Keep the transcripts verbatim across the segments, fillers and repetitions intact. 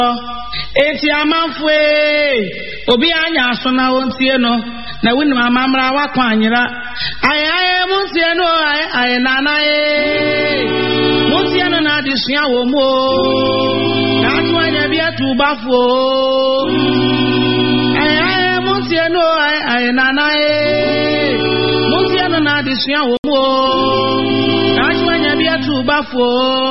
eti amanfwe obi anya so na wontie no na wini mamamra wakwanyira aye aye muntie no aye aye nana e muntie no na disua wo mu na atwanya bi atubafo aye aye muntie no aye aye nana e muntie no na disua wo mu na atwanya bi atubafo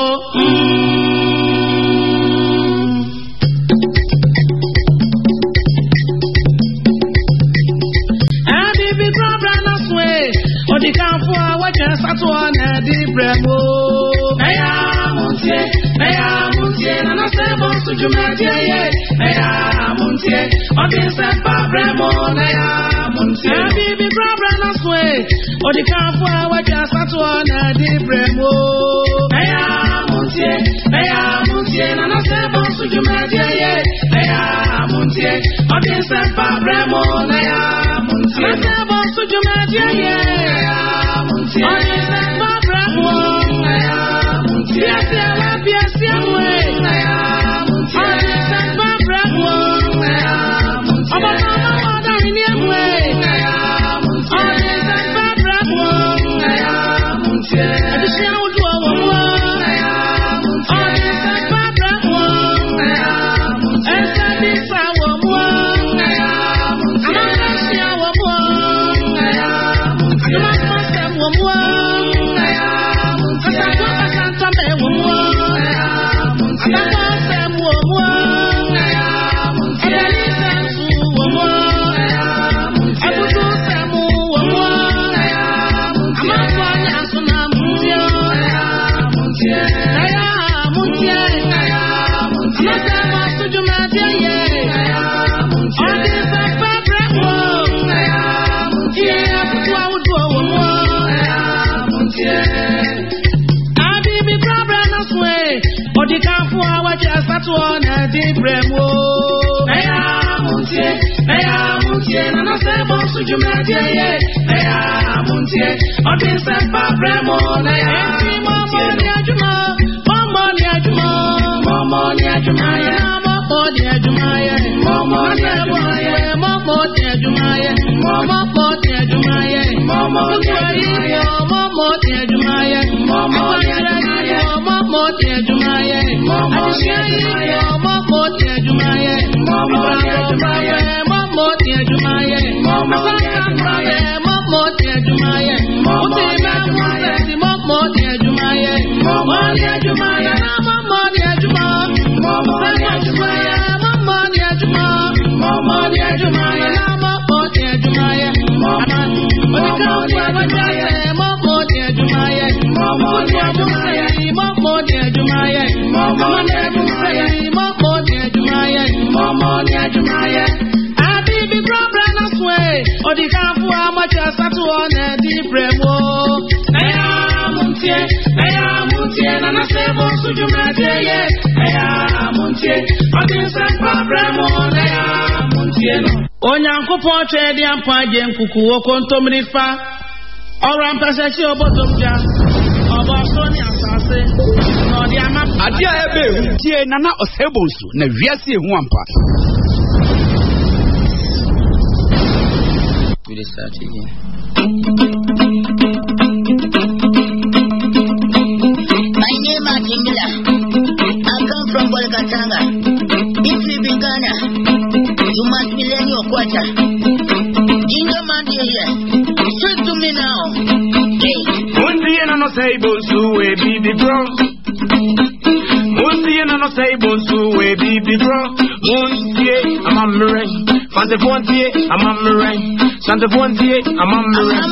Odi kanfo a wacha sato na di bremo Eya muntie eya muntie na na sebo sujumaje ye Eya muntie odi sepa bremo eya muntie bibi problem na swe Odi kanfo a wacha sato na di bremo Eya muntie eya muntie na na sebo sujumaje ye Eya muntie odi sepa bremo eya muntie sebo sujumaje ye Muntie, Barbara, Muntie, Muntie, Onyankopon twede ampa aje nkuku okontomri fa ora mpasasi obodomja oboso ni asase no di ama adia ebe tie nana osebonsu na wiase ehu ampa. We will start again. My name is Jimila. I come from Bolgatanga. If you be Ghana, you must be learning your quarter. Jingle man here. Speak to me now. Hey. Mundi and no say bonsu we baby bro. Mundi and no say bonsu we baby bro. Mundi I'm a murray. Fante Fontie I'm a murray. Sante Fontie I'm a murray.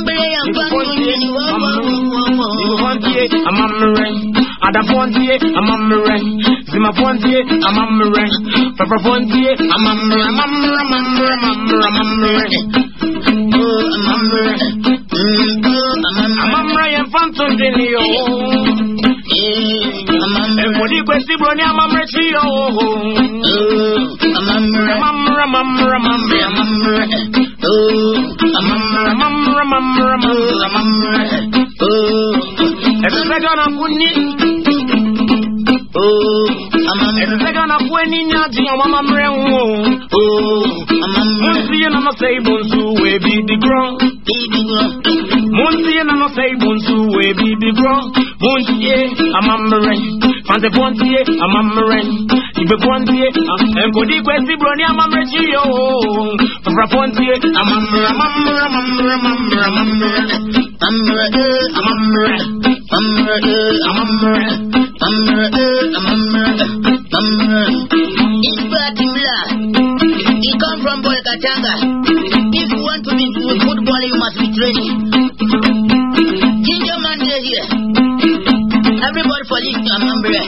Fontie I'm a murray. Ada Fontie I'm a murray. Zima Fontie I'm a murray. Papa Fontie I'm a murray. I'm a murray. I'm a murray. I'm a murray. I'm a murray and Phantom Denio. And for the question, Brony, I'm a murray. I'm a murray. I'm a murray. I'm a murray. I'm a murray. I'm a murray. I'm a murray. I'm a murray. If it's a gun, I'm going to. Oh, I'm a second of when in your dear mamma, oh, Munsi and I'm a say bonsu, we be the grow, baby grow. Munsi and I'm a say bonsu, we be the grow. Munsi, I'm a marine, and the Ponti, I'm a marine. If the Ponti, I'm good, the Questi Brony, I'm a regio. For a Ponti, I'm a mamma, mamma, mamma, mamma, It's particular. He come from Bolkatanga. If you want to be good football, you must be training. Ginger man here. Everybody for this to Amambra.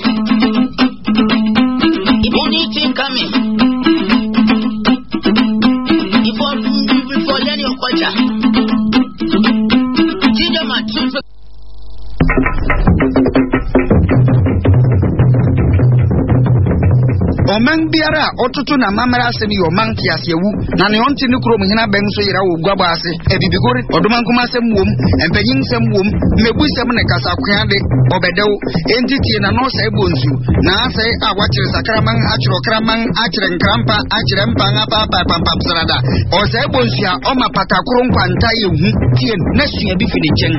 If you need him coming, before before learning your culture. Ginger man, super. Oman biara otutu na mamara asemi oman tiasewu na ne onti ne krom hina ben so yira wo gwaba ase ebibigori odoman kuma asem wom empanyin sem wom mebu sem ne kasa kwan de obedew entity na no sai bonsu na sai awakire sakraman achiro kraman achire nkrampa achire mpanga papa papa sarada o sai bonsu a o mapata kro nkwanta yehu tie na sua bi fini chen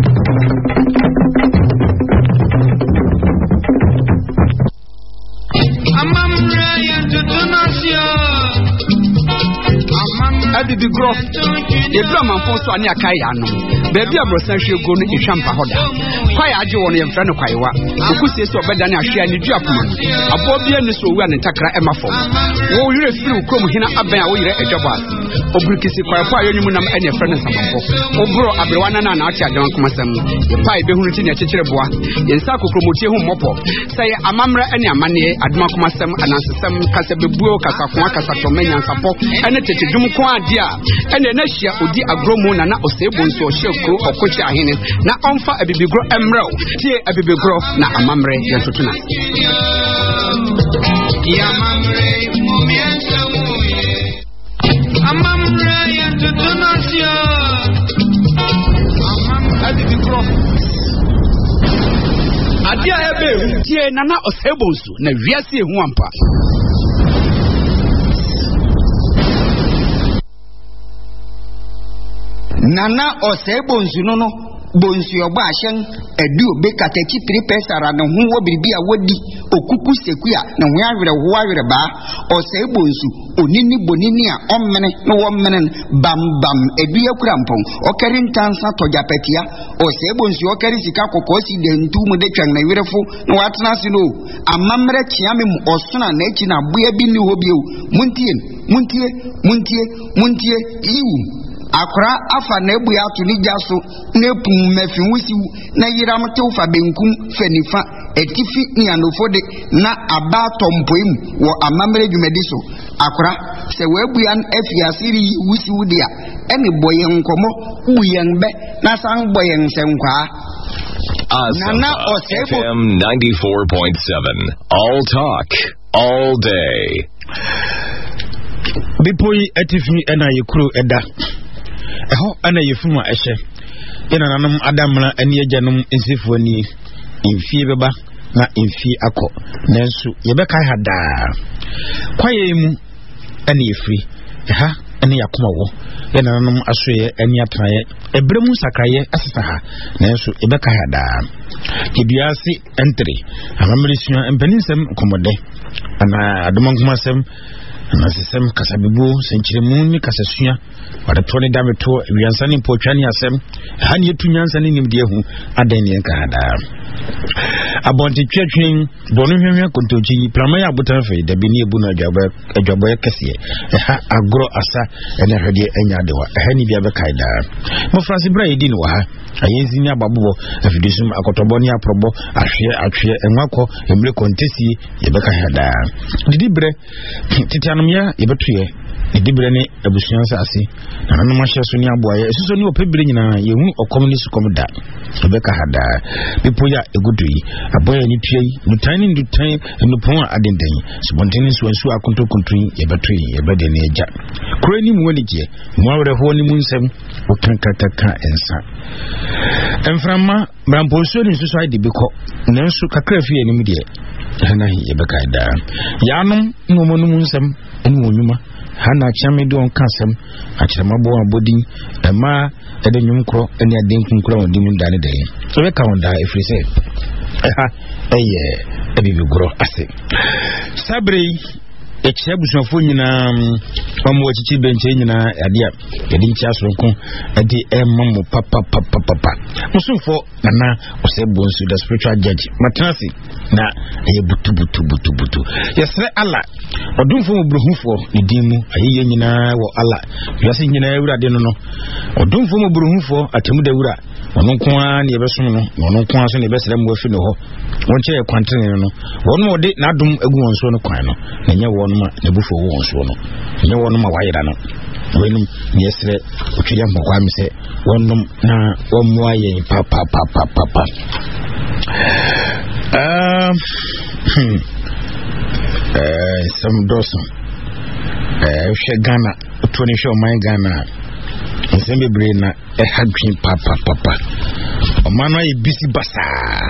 Adi bi grof ebra manfo so ane akai ya no baabi abrosan hwe go no ehwampa hoda kwai age won ye mfra no kwaiwa okusie so obeda ne ahwe ani duapoma abo bia ni so owu ane takra emafom wo yire firi ukrom hina aban a wo yire ejaba obrikisi kwaifo ayonyum nam ane mfra no samafo obro abrewana na na ati adan komasam pai be hunu ti ne chekere boa yensa kokromotie hu mopo sai amamra ane amane aduma komasam anansesam kasa bebuo kasa kwa kasa tomenya nsapo ane tetedum kwa dia ene na hia odi agromo na na osebo nso ohekro okochi ahene na onfa abibigro emrew tie abibigro na amamre yentotuna ya amamre mumiensa muye amamre yentotuna sia amamre abibigro adia ebe tie na na osebo nso na wiase ehu ampa Nana osebo nzuno no bonsu yoba ahyen adu obe kataki three pesara na hu wo biribi a wodi okuku sekua na hu awere ho awere ba osebo nsu onini bonini a ommene no wo mmene bam bam edu yakura mpon okari ntansa tojapetia osebo nsu okari sika kokosi de ntumu de twan na werefo na watena se no amamre kiame mu osona na echi na boya bi ni ho bio muntie muntie muntie muntie iwu akra afa na ebu ya tu ni jaso na epum mefin wusi na yiram te ufa benkum fenifa etifi nyanofo de na aba tompoim wo amamre dwumedi so akra se we ebu ya efiasiri wusi wudia ene boyen nkomo buyen be na san boyen senkwa Nana F M ninety-four point seven all talk all day Bipoi etifi ena yekuru eda eho ana yefunu a ehye ina nanum adamra ani agyanum nsifo ani mfie beba na mfie akọ nanso yebeka hada kwaye mu ani yefri ha ani yakoma wo ina nanum asoye ani atraye ebremu sakraye asesa ha nanso yebeka hada kibiasi entry amamrisua empeninsem komode ana adomankumasem na sisem kasabibu senchiremu ni kasasua wada toni dameto wiansani pochani asem hani yetu nyansani nimdie hu adan yen ka hada abonti twetwen bonu hwehwe kontoji pramaya abutanfe da bini ebu na adwaba adwaba kese ha agro asa ene hwede enya dewa hani bia be kaida mo francis bra yedin wa ha ayenzi ni ababubo afidisum akotoboni aprobo ahwe ahwe enwako emre kontesi yebeka hada didibre titianum ya yebetuye didibre ne abusuansa ase nanu mahye so ni aboaye esuso ni opebire nyina yehu okomuni su komda yebeka hada bipo ya egudu yi aboya ni tue yi nutan ni nutan no pon adendan spontane so nso akonto kontun ye betwe ye bede na eja kuro ni mu woni je mu awre ho ni mu nsem okan kakaka ensa enframa bramponso ni so so ade beko nanso kakra fi ani mu de hana ye beka da yanum ngomo no mu nsem eni wonyuma hana chame do on kasem achirama bo abodin ema ede nyum kro eni aden kunkro won dim dane de so be ka won da efri se ha eye ebibi gro ase sabre eche busafo nyina omo wachichi benche nyina adia yedi nchi asronko edi emmo papa papa papa musumfo nana osebonsu the spiritual judge matrasi na eye butu butu butu butu yesre ala odumfo mobruhufo nidimu ayeye nyina wo ala yase nyina ewurade no no odumfo mobruhufo atemu da wura ono kwa ne yebesom no ono kwa so ne yebesere mo afi no ho wonche ye kwantene no wono ode nadum egu wonso no kwan no na nye wono ma ne bufo wonso no nye wono ma wayira no wenum ne yesere otwiri amkwa mi se wonum na wommo aye pa pa pa pa pa pa um eh some dozen eh she Ghana twenty show my Ghana nsembe bre na e hadwin papa papa omano e bisi basa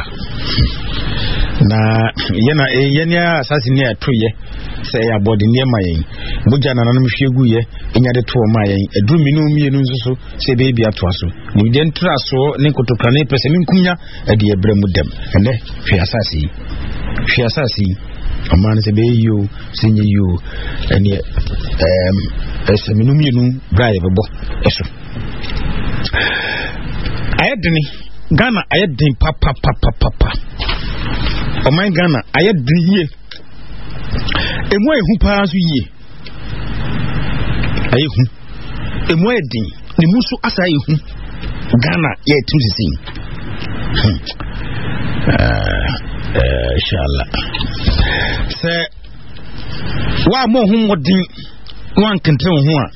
na yena e yenya asasine atoye se ya body ne mayen buja na nanum hwegu ye enya de to mayen eduru minu mienu nsusu se baby atoaso ni de ntraso ne kotokane pese ne nkunya e de ebremu dem ene hwe asasi hwe asasi amana se be yo sinye yo ene em ese minu mienu brae bebo eso ayedini Ghana ayedin papa papa papa oh my Ghana ayedin ye emu ehu pa so ye ayehu emu ayedin ni musu asa ehu Ghana ye tusisi eh eh inshallah se wa mo hu modin wan kenten ho a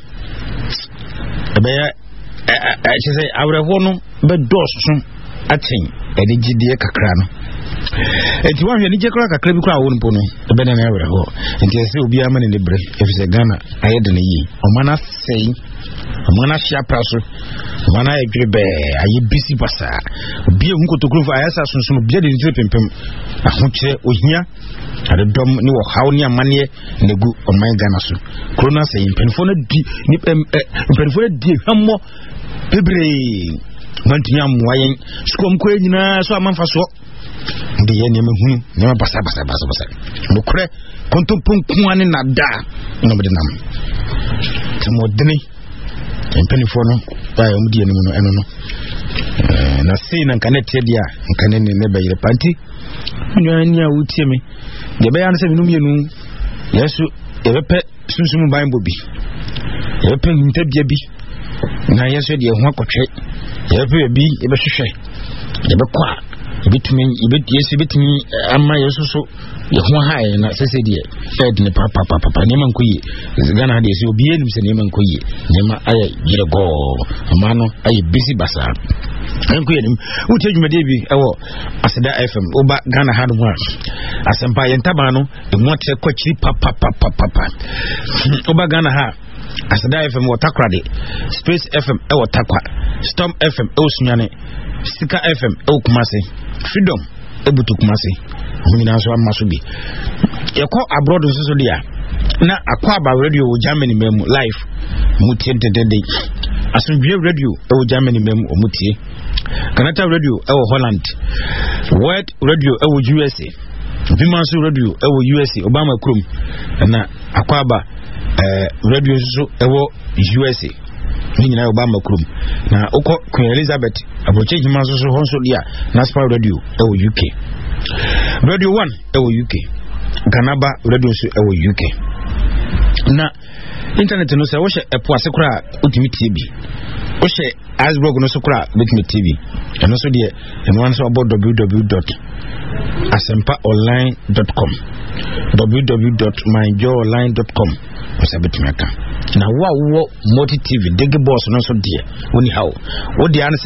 ebe ya eh se awre ho no be dosu aten ede gidie kakra no enti wan hwe ni je kakra kakra bi kwa wo npo no ebe na na awre ho enti se obi ama ne bre efise Ghana ayede ne yi omana sei omana hia praso omana edwere be aye bisi basa obi ehun kotokuru fa ayasa sunsun obi de ntire pempem ahokyere ohia ade dom ni wo hawo ni amane negu oman Ghana so corona sei penfo na di ni penfo na di hwammo bebre mantinya muayen skom ko nyina so amanfa so ndi ye ne mehunu ne basa basa basa basa mokre kontopunku ane na da no mede nam temodene empenifo no ba yo mudi enu no eno no na sei na kanet dia nkane ne ne bayire panti nyani a wutie me de be ya no se minum yenu yesu e bepe sunsumu bible bi e bepe ntabia bi na yesu de ho akotwe e bepe bi e be hwehwe e be kwa e bitumi e be yesu bitumi amma yesu so ye ho hae na sese de fed ne papa papa papa ne man koyi Ghana de so obi enim se ne man koyi ne ma aye gire go ama no aye bisi basa enko yenim uti adwumade bi ewo aseda F M oba Ghana hard one asempa yentaba no e mo tre kwachiri papa papa papa oba Ghana ha aseda F M wotakrade Space F M ewo takwa Storm F M ewo sunyane Sika F M ewo Kumasi Freedom ebutu Kumasi nyina so amaso bi yeko abroad nso dia na akwa ba radio Germany mem live mutie dedede asomdwe radio ewo Germany mem omutie Canada radio ewo Holland World radio ewo U S A Vimansu radio ewo U S A Obama krom na akwa ba eh radio nso ewo U S A nyina Obama krom na okọ Queen Elizabeth aboche himanso so honso dia National radio ewo U K Radio one ewo U K Ganaba radio so ewo U K na internet no se wo hye epo asekura ultimate T V wo hye iceberg no so kura ultimate T V eno so de eno wan so about w w w dot asempa online dot com w w w dot my joy online dot com osabetumeka na wa wo multi T V dege boss no so de woni hawo wo de an se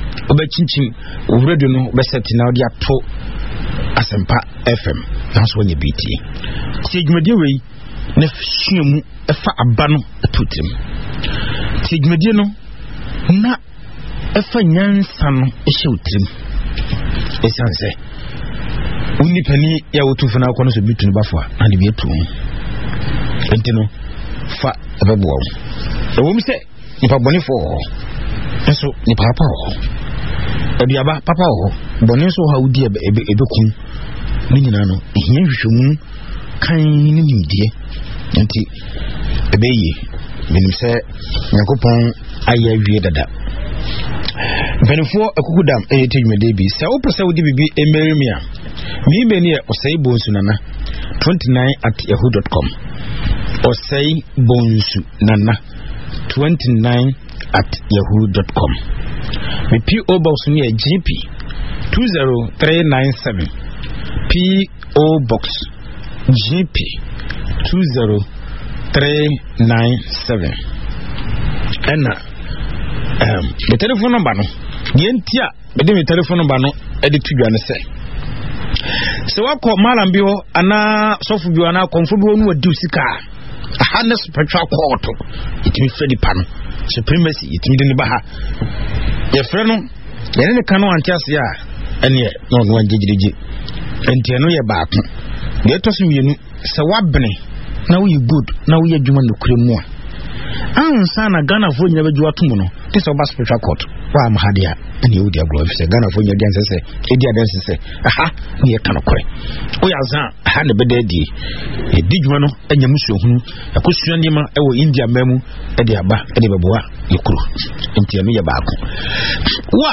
obechinchin radio no obeset na odi ato Asempa F M na so nye B T ti dwumade we na hyiamu efa aba no atutim ti dwumade no na efa nyansa no ehye utrim esanse uni pani ya wotufu na akọ so bitu no bafo a na bi etu enti no fa ebebo wo ewo mi se nipa boni fo eso nipa papa wo aduaba papa wo boni so ha udi ebe ebekun ni nyina no ehia hwehwemu kan ni nimdie enti ebeye menim se yakopon aya wie dada benefo akukudam e tejumede bi se wo pese wo di bibi emerimia mi be ne osai bonsu nana twenty-nine at yahoo dot com osai bonsu nana twenty-nine at yahoo dot com me P O box ni G P two zero three nine seven P O box G P two zero three nine seven and um the telephone number no yentia be the telephone number no edit to you say so wako malam biwo ana sofu biwo ana konfu biwo nu wadi usika ahana spiritual court itimi fedi pano supremacy itimi dini baha ye freno ye ne kanu antiase ya ene no no wanjejiriji enti eno ye baako de to so mienu se wabene na wo ye good na wo ye adwuma no kure mu a ansa na Ghana fo nya badwa tomu no this oba spiritual court wa am hadia ene wo dia glory se Ghana fo nya dia nsese e dia den sese aha ne ye kanu kore o ya zan aha ne beda di e dijuma no anya musu hunu akosua ndima e wo India mamu e de aba e de beboa ye kuro enti eno ye baako wa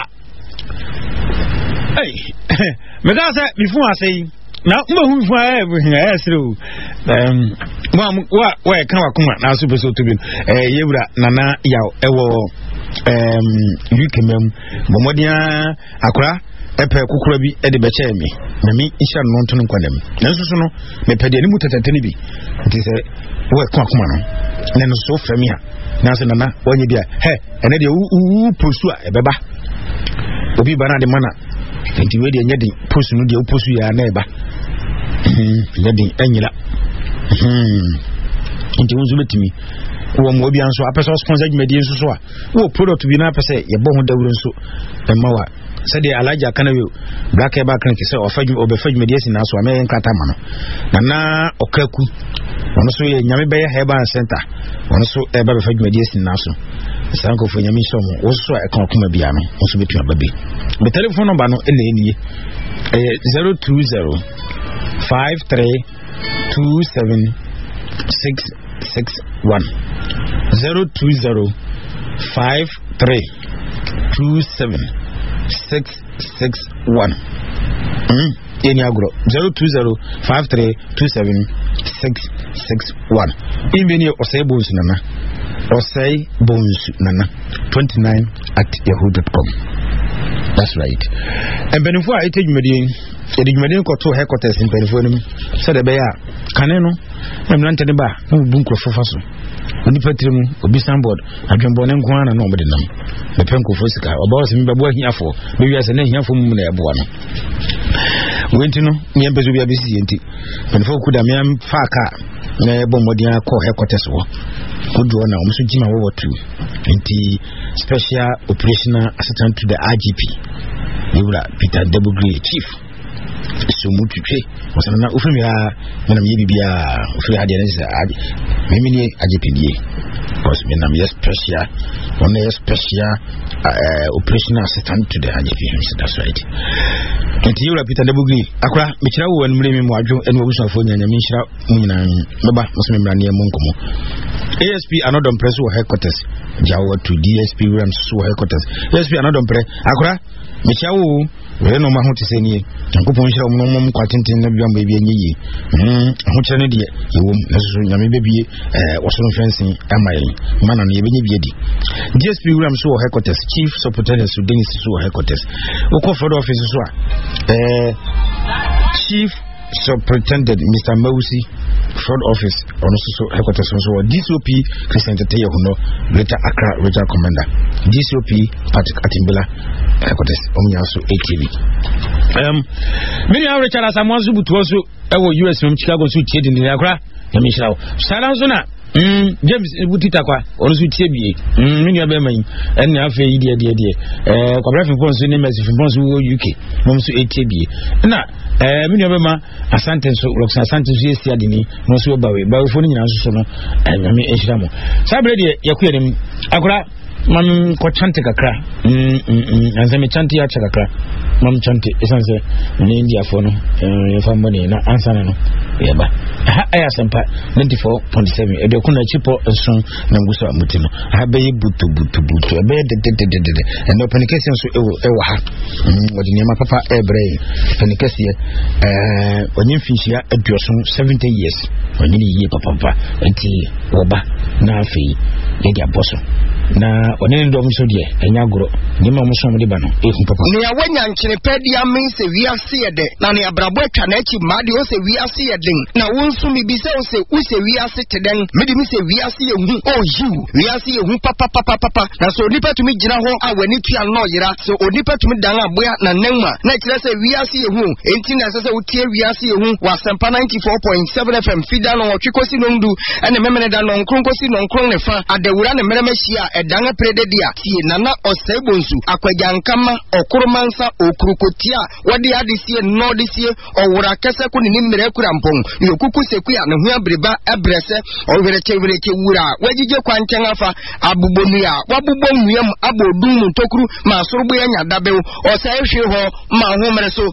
hey me ga say bifu asay na mba hu fu aye eh siro um wa wa wa kan wa kuma na so beso to bi eh yewura nana yaw ewo um U K mem momodia akura epe kukura bi e de be che mi na mi isha no nto nkwadam na nso so no me pede ni mutatete ni bi nti se wa kan kuma no na no so fra mi ha na se nana wonye bia he ene de u postu a ebeba obi bana de mana nti we de nya de postu no de postu ya na eba hmm yadi enyira hmm nti wonzo betimi wo mo obi anso apesa sponsor medie nso so a wo product bi na apesa ye bo ho dawuro nso ema wa se de alaja kana we black eba kan ki se ofaju obefaju medie si na so amen nkata ma no na na okaku wono so ye nyame be ye herbal center wono so eba befaju medie si na so sanko fo nyame so mo wo so e kan kuma bia no wo so betu ababe be telephone number no ene enie eh zero two zero five three two seven six six one zero two zero five three two seven six six one hmm any agro zero two zero five three two seven six six one imeni osai bonus nana osai bonus nana twenty-nine at yahoo dot com that's right and benefo a ite dwumade ede dwumade ko to headquarters in benefo nim se de be ya kane no na mlante ne ba na bu nkrofo faso oni patrimu obi sanboard adwembo ne nko ana na obede nam be penko fo sika obawo se mbebo ahiafo be wiase na ahiafo mu na ebo no wenti no nye bezo bia bisi yenti benefo kuda me am fa ka na ebo modia ko headquarters wo kudu na omso jima wo watu enti special operational assistant to the I G P yura Peter Debugri chief so mututwe wasana na ufumi ya mena mye bibia ufumi hadi anisa mimi ni I G P die because mena mye special one is special uh, operational assistant to the I G P. That's right. Enti yura Peter Debugri akwa mechira wo anumre me mwadwo ene obusu afo nyanya menhira nyina baba musome mra ne monkomo A S P anodom press wo headquarters jawo to D S P Rams wo headquarters A S P anodom pre akwa mechira wo we no ma ho tese ni nkopon hira mo mo kwatenten na biamba bi anyi mhm ho kire ne de yewo naso nyame bebie eh woso fencing amayi mana no yebenye biedi D S P Rams wo headquarters chief superintendent so Dennis so headquarters wo ko for office so a eh chief superintendent Mister Mausi fraud office on also headquarters so D C O P Christian Tete Huno Greater Accra Regional Commander D C O P Patrick Atimbila headquarters omnya so A T V um many are Richard Asamoah Butu also ewo U S from Chicago so tie din Accra ya me hira sala so na Mm, James Butita kwa onusu tiebie mm menu abema yi enne afa yi de de de eh kwabra fipon so ne message fipon so wo U K mom so etiebie na eh menu abema asante so rox asante so esi ade ni no so bawe bawe fo ni nyina so no anyame ehira mo sabre de yakuya dem akura mam ko chante kakra mm mm anze me chante ya chakakra mam chante esanse ni India fo no eh fambo ni na ansana no yeba ha aya sampa ninety-four point seven edo kuna chipo nso na nguso amutino ha be butu butu butu be de de de de and open case nso ewo ewo ha odi nyama papa ebre penikasi eh onyin finhia aduoso seventy years onyin yiye papa papa enti oba na afi ye dia boso na onene ndo mso die enya goro nyima mso mo de ba no ehu papa ne ya wanya nkyere pedia men se wiase ye de na ne abrabo atwa na achi ma de o se wiase ye den na wonsu mi bi se o se u se wiase teden me de mi se wiase ye hu o you wiase ye hu papa papa papa na so onipa tumi gina ho a wani tua no yira so onipa tumi dan aboya na nanma na kire se wiase ye hu enti na se se utie wiase ye hu wasempa ninety-four point seven F M fida no otwekosi no ndu ene memene da no nkronkosi no nkron ne fa adawura ne meremahia edan prede dia tie nana osebonsu akwajankama okoromansa okurukotia wade adesie no desie owura kese ko ni mmere kurampon yokuku sekuya ne ho abreba ebrese owereche wereche wura wagije kwanchen afa abubonua wabubonnuam abodum ntokuru ma sorbo anya dabew osehwe ho ma ho mreso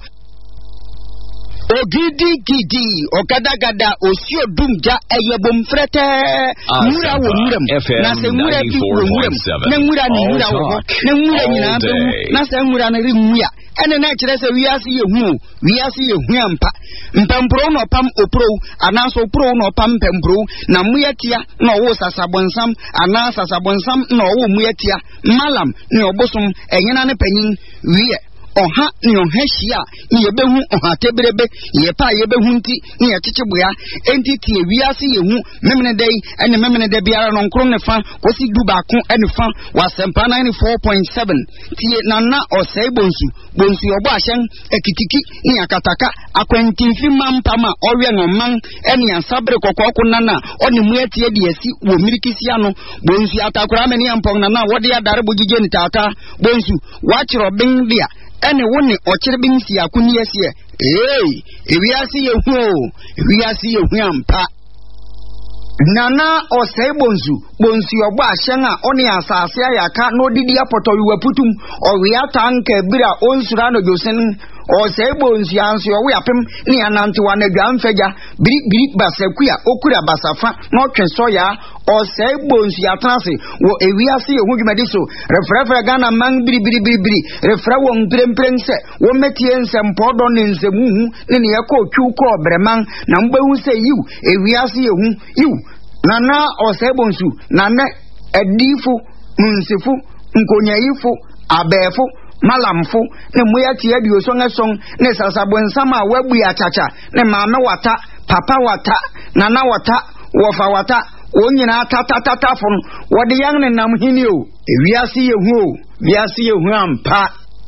Ogidi gidi okadagada osio dumja eyebom frete mura wo muram na se mura ki wo muram na mura ni mura wo na mura ni na be na se mura na ri muya ene na kire se wiase ye hu wiase ye hu ampa mpampro no pam opro anaso opro no pam mpampro na muya tia na wo sasabonsam ana sasabonsam na wo muya tia malam ni obosom enyina ne panyin wiye oha ni ohahia ni yebehu oha tebrebe yepa yebehu nti ni yakyekyeboya entity ewiase yehu memene dai ene memene de biara no nkron ne fa kosi duba ko ene fa wasempa ninety-four point seven tie nana osai bonsu bonsu yobo ahyen ekitiki ni akataka akwantinfi mampama owe ngoman ene ansabre kokoko nana oni muetie de asi wo mirikisia no bonsu atakura meni ampong nana wode adare bogije ni tata bonsu wachiro bin dia ene woni ochirbin si akuni esie eh ewiase yehu ewiase yehu ampa nana osai bonzu bonzu yobo ahyen a oni asase ayaka no didi apoto wiwaputum owe atanka bira onsura no josen osai bonzu anso yowe apem ni anante wana dwanfeja biri biri basakua okura basafa no twenso ya osai bonzu atrase wo ewiase yehu dwumadi so refrefre Ghana man biri biri biri biri refra wo mpremprense wo metie nsempodo ne nsemu ne ne yakọ twuko breman na mbehu se yiw ewiase yehu yiw nana osebonsu nana edifu munsifu nkonyayifu abefu malamfu ne moyati adio songason ne sasabonsama wabu ya chacha ne mama wata papa wata nana wata wofa wata onyina tata tata fon wode yang ne nam hini o ewiase yehu o wiase yehu ampa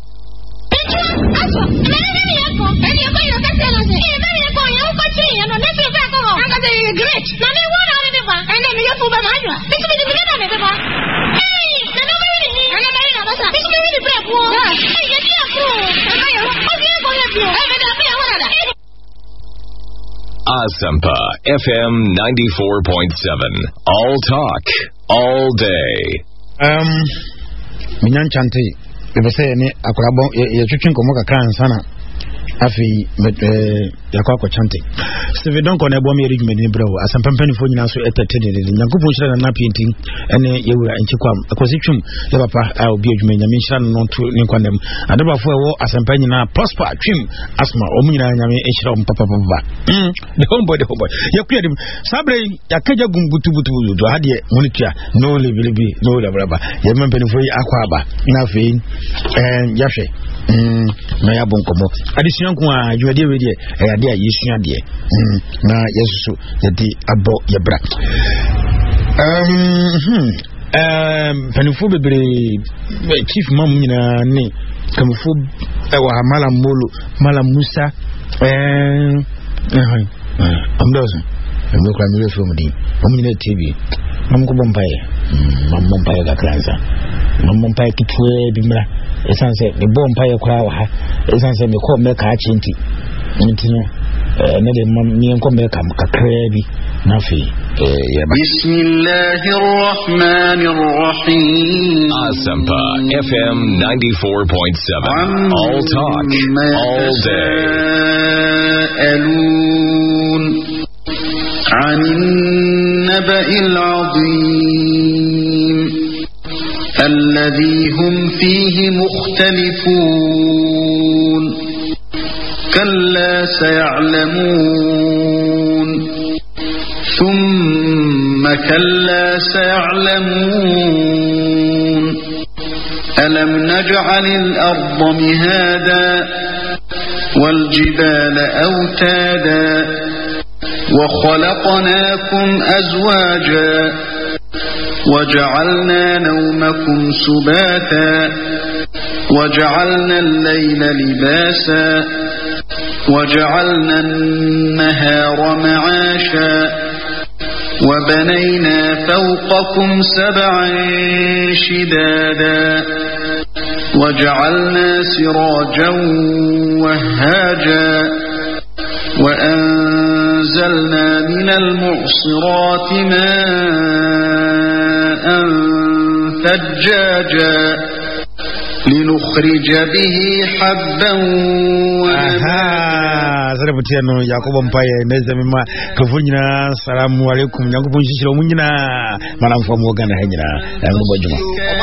great. Na me wona ole de ba. Ene me yefu ba majwa. Bisi bi bi na me be ba. Hey, na no me ni. Na me na ba sa. Bisi bi ni pre po. Hey, ye dia pro. Na yo. O bi ko ye bio. Hey, me da me wona da. Asampa F M ninety-four point seven. All talk, all day. Um, minyan chante. Ebe se ni akurabo ye twetwe nkomo kakra ansana. Afi eh yakwa kwa chante Steve Don ko na ebo me regiment ni bro asampempani fo nyina so etetede de nyankopon hira na painting ene yewura enchikwam akwasitwum ye papa a obi adwuma nyame hira no to ne kwanem adabafo ewo asampani na prosper twim asma omu nyina nyame ehira om papa papa mm the homeboy the homeboy yakua dim sabre yakaja gumbutu butu do hade monitua no lebilibi no labraba ye mempani fo yi akwa aba na fe eh yahwe mm na ya bonkomo adisi yɛsua nko a dwumadie we deɛ ɛyɛ ade a yɛsua deɛ na yɛsoso yɛde abɔ yɛbra um um panifo bebree chief mam nyinaa ne kamfo ɛwɔ Malam Molo Malam Musa eh eh amdoso ɛmɛ kura mi refi omudi omu nyina T V mam ko bompae mam bompae ga kranza mam bompae kitwe bi mra esanse me bompae kura wa ha esanse me ko me ka achinti nti no ne de mam ni enko me ka kakra bi na fi eh ya bismillahir rahmanir rahim Asampa F M ninety-four point seven all talk all day alun عن النبأ العظيم الذي هم فيه مختلفون كلا سيعلمون ثم كلا سيعلمون ألم نجعل الأرض مهادا والجبال أوتادا وخلقناكم أزواجا وجعلنا نومكم سباتا وجعلنا الليل لباسا وجعلنا النهار معاشا وبنينا فوقكم سبعا شدادا وجعلنا سراجا وهاجا وأنزلنا من المعصرات ماء ثجاجا لنخرج به حبا aha sare butiano yakobo mpaye neza mema kafunyina salamu alaikum nyakubo nshishiro munyina malamfo mo gana hanyina yango bojuma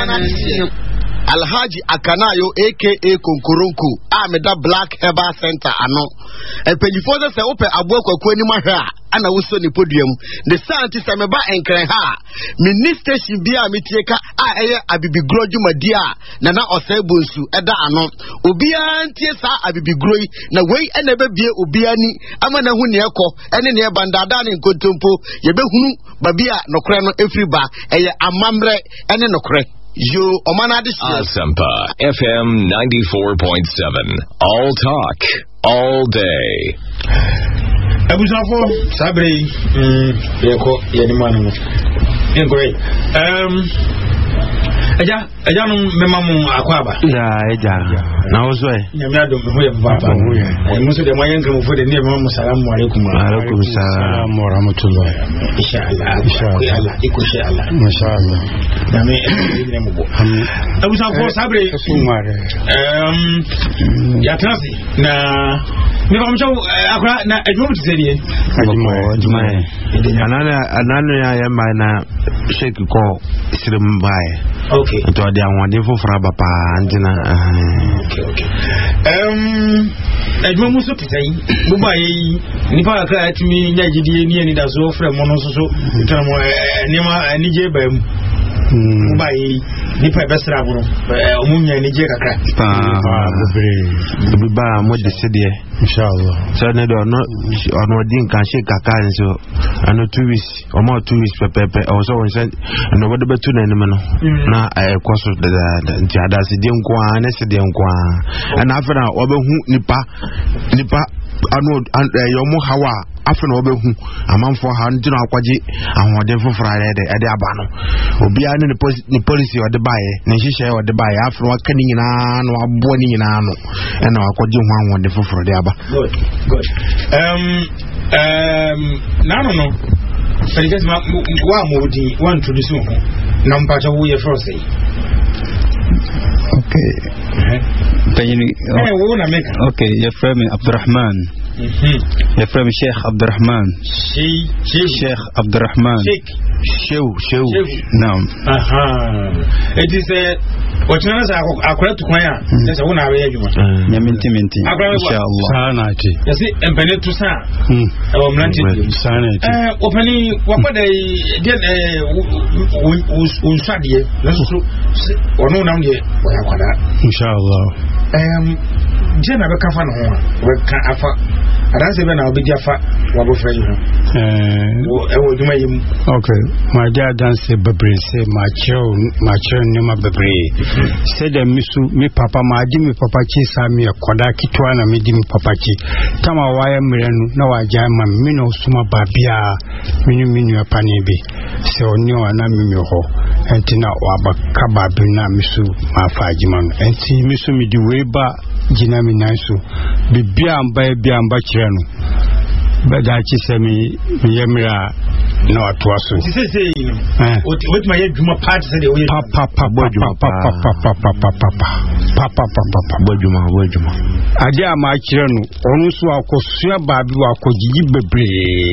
Alhaji Akanayo aka Konkoronko Ameda Black Herbal Center ano epenyifo se se ope aboakwaku ani mahwe a ana woso ne podium the scientist ameba enkren ha minister station bia metieka a eye abibigro dwumadi a na na osai bonsu eda ano obia ntie sa abibigro na wei ena bebie obia ni ama na hu ne ekọ ene ne bandada ne nkontompo ye behunu babia nokre no efriba eye amamre ene nokre Yo, Omana Asampa F M ninety-four point seven. All talk, all day. Abusafo Sabri, Yako, Yanimano. Great. Um, Eja, Eja no memamu akwaba. Ya, Eja. Na ozwe. Nyamiado mwe papa. Muso de mayenga mufode ni mamamu salamu alaikum. Alaikum salam wa rahmatullah. Inshallah. Inshallah. Inshallah. Inshallah. Nami ni mbo. Abusafo Sabri. Um, ya tansi na ni famcho akwa na ejumu tsedie. Ajuma, ajuma. Anana anana ya yamba na shake ko sirimbaye. Okay. To dia won fo fra papa antina. Okay, okay. Um ejumu muso kitai. Buba yi nipa aka atimi nyagidie ni ani da so fra mo no so so. Tamo ni ma ni je ba mu. Buba yi nipa besra buru. Omunya ni je kakra. Ah, bubre. Buba mo de sedie. Inshallah. So ne do no ono din kan she kaka nso. Ano two weeks, o mo two weeks pepepe. O so won say no bodo betu na ni no. Na e kwaso da nti adase de nkwa na se de nkwa. Na afena obehu nipa nipa ano yomo hawa afena obehu amanfo ha ndino akwaje ahode fofora de de aba no obi ane ni policy ode bae ne hihye ode bae afena waka ni nyina no abo ni nyina no na akwaje hu ahode fofora de aba. Good, good. Um um na no no Felix ma wa modi wa introduce ho na mpacha wo ye first say. Okay. Tayini. Eh wo na make. Okay, your friend Abdurrahman. Mhm. Your friend Sheikh Abdurrahman. Sheikh Sheikh Abdurrahman. Sheikh Shew Shew. Naam. Aha. It is a wachana sa akora tukwanya. Nesa wo na awe adwuma. Nyaminti minti. Inshallah. Sana ati. Yasi empene tu sa. Hmm. Ewo mlanti. Sana ati. Eh opani wakwada den eh unsadie. Naso ono na mde wakwada. Inshallah. Um Jenna be kafa no ho we ka afa adanse be na obedi afa wabo fra yi ho eh e wo duma yim okay my dad dance bebre say my child my child nema bebre say dem misu mi papa ma di mi papa chi sami akoda kitwa na mi di mi papa chi tama waye mrenu na waja ma mi no suma babia minu minu apani bi se oni wana mi mi ho enti na wabaka babi na misu ma faji man enti misu mi di weba jina mi nanso bibia amba bia amba kire no beda chi se mi yemra na watu aso se se yi no oti oti ma ye dwuma part se de o ye papa papa papa papa papa papa papa papa bojuma bojuma ade ama kire no onu so akosua baabi wakogigi bebre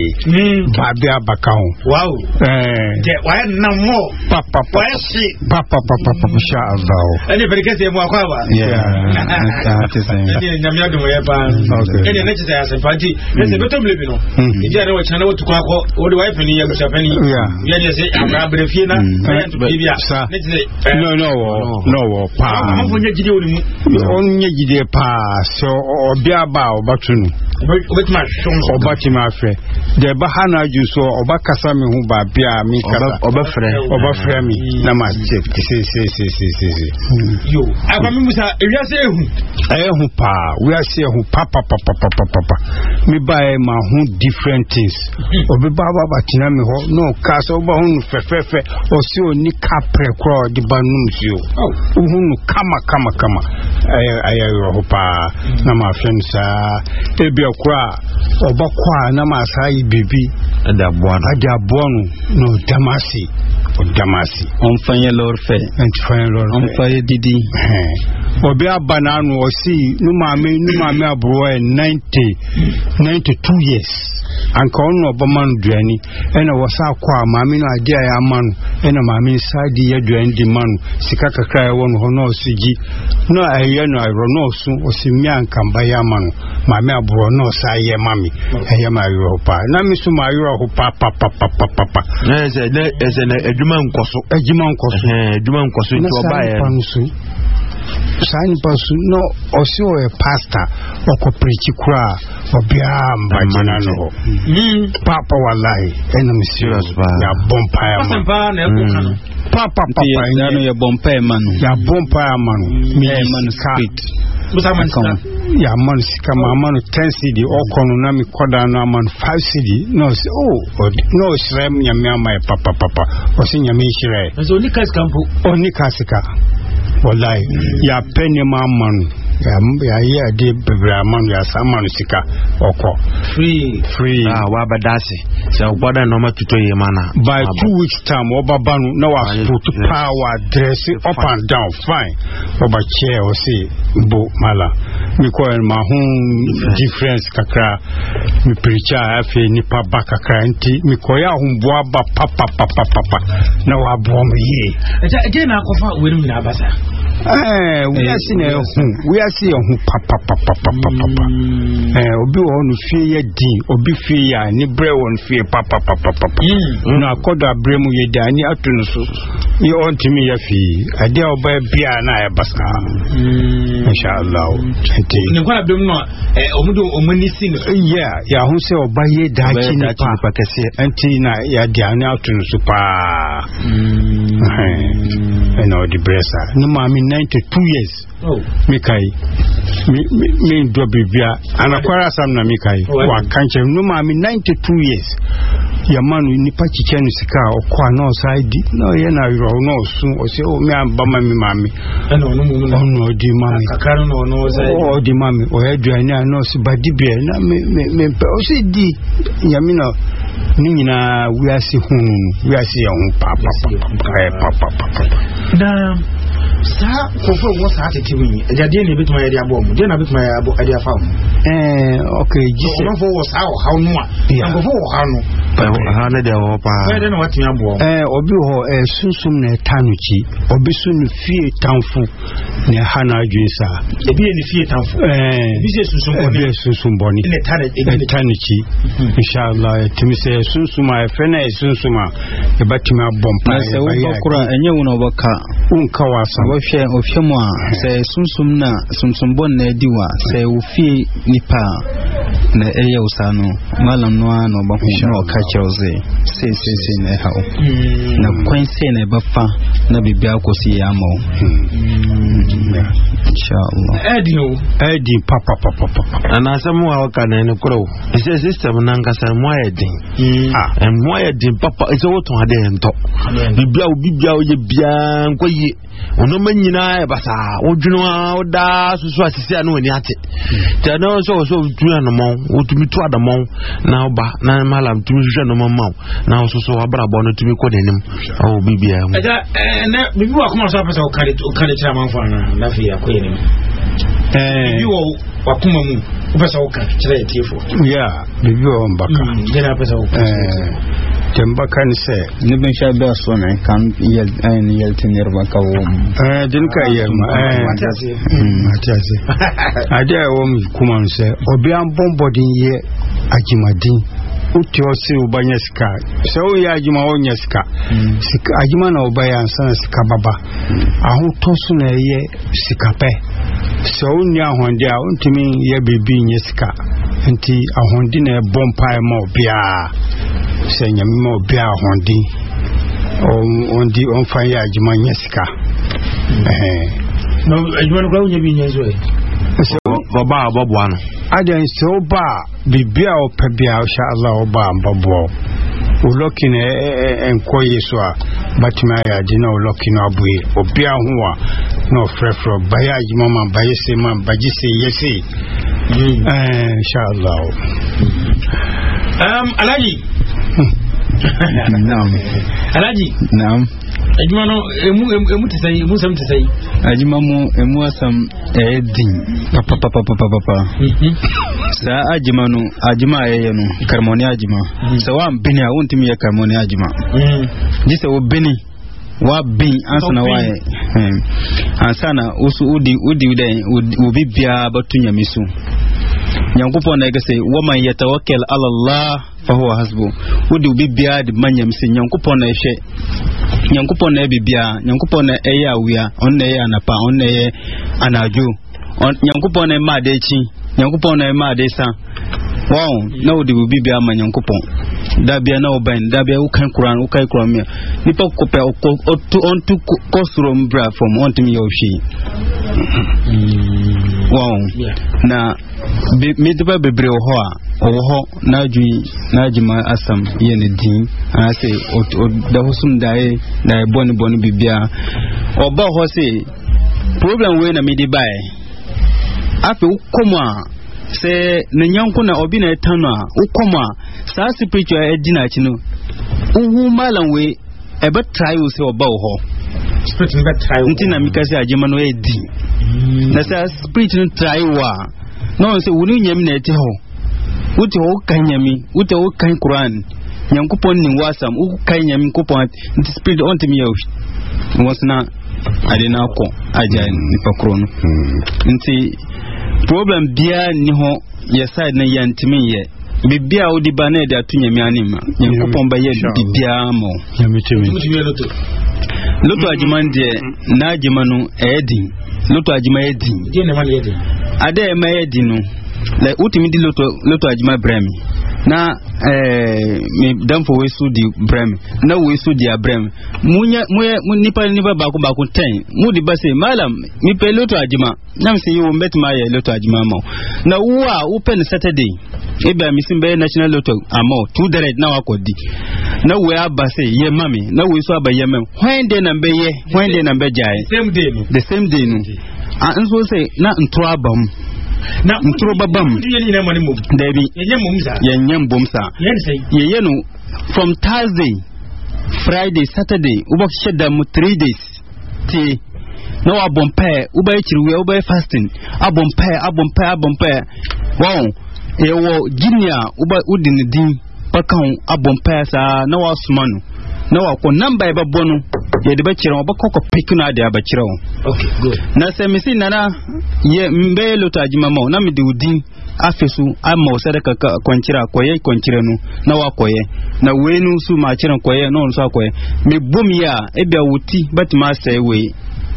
mm baabi abaka ho wow eh je wa na mo papa papa papa papa papa sha Allah ene berikese mo akwa ba yeah ata sen ene nyamya do ye pa ene ne chisa ya se party ese beto mlebi no ije are wa chana wotu kwa ko odi wa fani ya chapani ya ne se abra brefie na to bibia ne chise no no no pa mo fonye gide oni mu onye gide pa so obia ba obatunu obetima shon obatima fe de ba hana ju so obakasa me hu ba bia mi kasa obafre obafre mi na ma check se se se se se yo agba mi musa ewia se ehu ehu pa we are say ehu pa pa pa pa pa pa mi ba e ma hu different things obi ba ba batina me ho no kasa oba hu fe fe fe o si oni kapre kro di banum si o hu nu kama kama kama ay ay ro pa na ma fensa ebi okra oba kwa na ma sai bibi ada boan ada boan no damasi o damasi on fanye lor fe and fanye lor on faye didi obi abana no o si nu ma me nu ma me abro e ninety ninety-two years anka ono obaman duani ena wasa kwa maami no ade ya manu ena maami sadi ya duani di manu sika kakra ya wono hono osigi no aye no ayro no su osimi anka mba ya manu maami abro no sa ye mami eye ma ayro pa na mi su ma ayro ho pa pa pa pa pa pa na eze na eze na eduma nkoso eduma nkoso eh eduma nkoso nti oba ye sani pasu no osi o e pastor oko preach kura obia mbajana no mm papa wallahi ena mi serious ba ya bompa ya man papa na e buka no papa papa ya no ya bompa ya man ya bompa ya man mi man spirit buta man ya man sika ma man ten cedi okono na mi koda na man five cedi no oh no srem nyame ama papa papa osi nyame shire so ni kaskampo oni kasika wallahi ya penny man ya ya ya de bebra man ya saman sika oko free free ah wa badasi se oboda no matuto ye mana by two weeks time obabanu na wa put power dress up and down fine oba chair o see bo mala mi ko en ma hun difference kakra mi preacher afi ni pa bakakra nti mi ko ya hun bo aba papa papa papa na wa bo mi ye again na kofa wenu na abasa eh we are seeing a hu we are seeing hu papa papa papa papa eh obi wo no fie ye din obi fie ya ni bre won fie papa papa papa na akoda bre mu ye da ni atunu so ye on timi ya fi ade oba bia na ya basa inshallah enti ni kwa bem no eh omudo omani sin yeah ya hu se oba ye da chi ni pa kase enti na ya dia ni atunu so pa eh no di bresa no ma mi ninety-two years oh mikai mi mi do bibia anakwara sam na mikai wa kanche no ma mi ninety-two years ya manu ni pa chiche no sika okwa no side no ye na ro no su o se o mi amba ma mi mami no no mu no no di mami kakaro no no side o di mami o e do ani no si badibia na me me o se di ya mi no ni nyina wi ase hu wi ase ya hu pa pa pa pa pa da sa kofo wo sa tete wi e jade ne bituma ya di abo mu de na bituma ya abo ade afa mu eh okay jise kofo wo sa o ha no a kofo wo ha no ha na de wo pa fa de na watimi abo eh obi ho eh sunsum na tanuchi obi sunu fie tanfu ne ha na adwisa e bi ne fie tanfu eh bi se sunsum boni bi sunsum boni ne tare e tanuchi inshallah timi se sunsuma e fena e sunsuma e batimi abompa e se wo kura enye wo no baka unka wasa wo hwe o hwe mu a se sunsum na sunsum bon na diwa se wo fie nipa na eye usano malam no ano ba hu no ka choze se se se na ha o na kwan se na ba fa na bibia akosi ya mo inshallah edi o edi papa papa papa ana samu wa kana ne kuro ise system nan ka san mo edin ah en mo edin papa ise wo ton ade ento bibia o bibia o ye bia nko yi ono manyina e basa wo dwunu a wo da susu asisi anu ani ate te na so so dwunu no mo wo tumi to adamo na oba na malam tumi hwehwe no mo ma na so so abrabo no tumi ko denim o bibia mu eja na bibi wa kuma so apesa o kare o kare tira manfa na na fi akoye ni eh bibi wo wa kuma mu apesa o kare tira etifo ya bibi wo mbaka jena apesa o eh temba kan se ni ben sha ba so na kan yel en yel tinir ba ka wo eh din ka yel ma eh matasi matasi ade wo mi kuma se obi an bombodin ye ajimadin uti osi ubanya sika se o ya ajima o nya sika sika ajima na obaya san sika baba ahu tosu na ye sika pe se o nya honde a untimi ye bebi nya sika nti ahondi na bompa e ma obia se nyame ma obia ahondi on ondi on fa ya ajima nya sika eh no ajima no kwa nya bi nya zo e baba baba ano adan so ba bibia o pebia insha Allah oba mbabo ulokin enko yeso a batima ya dina ulokin abuye obia ho a no frefro baya ajima ma baye se ma baji se yesi eh insha Allah um alaji naam alaji naam ajima no emu emu tsai emu sam tsai ajima mu emu asam edin papa papa papa papa sa ajima no ajima ayeye no karmoni ajima sa wa bini a wontimi ya karmoni ajima jise wo bini wa bin ansana wa ansana usu udi udi de ubi bia batunya misu nyankupo na gase waman yatawakkal ala Allah fa huwa hasbu udi ubi bia de manyam se nyankupo na ehwe nyankupo na bibia nyankupo na eya awia onne eya anapa onne eya anajo nyankupo na ma de chi nyankupo na ma de sa wow na udi ubi bia ma nyankupo da bia na oban da bia ukan Quran ukai Quran me nipa kope otu ontu kosuro mbra from ontimi yoshi wow na me de ba bebre ho a oho na ju na jima asam ye ne din ase o da hosum dai na boni boni bibia oba ho se problem we na me di bai ape ukoma se ne nyanku na obi na etanu a ukoma sa spiritual edina chi no uhu malam we ebe try o se oba ho spirit no try o ntina mikase ajema no edi na sa spirit no try wa no se wunu nyam na eti ho uti ho kan nyami uti ho kan Quran nyankopon ni wasam u kan nyami kopon nti spirit on timi yawo wasna adena ko aja ni pakrono nti problem bia ni ho ye side na yantimi ye bibia odi bana de atunyami anima nyankopon ba ye bibia mo yamitimi loto loto ajimande na ajimanu edi loto ajima edi je ne mali edi ade ma edi no le utimi di loto loto ajima bremi na eh me damfo we su di bremi na we su di abrem munya muye nipa nipa ba ko ba ko ten mu di base malam mi pe loto ajima na mse yo mbet ma ye loto ajima mo na uwa upen Saturday ebe mi simbe national loto amo two hundred na wakodi na we abase ye mami na we so abaye mem when dey na be ye when dey na be jai same day no the same day no an so say na ntro abam na ntro babam ye ni na mani mo dabi ye mumsa ye nyem bomsa ye say ye ye no from Thursday Friday Saturday uba sheda mu three days ti na wa bompa uba chiriwe uba fasting abompa abompa abompa wow e wo ginia uba udin din pakan abompa sa na wa sumanu na wa ko number e babonu ye de ba chira oba kokko pikuna de aba chira okay good na se misi nana ye mbe loto ajima mo na mi de udin afesu ama osere ka konchira koye konchire no na wakoye na wenu su ma chira koye no so akoye me bom ya ebia wuti batima say we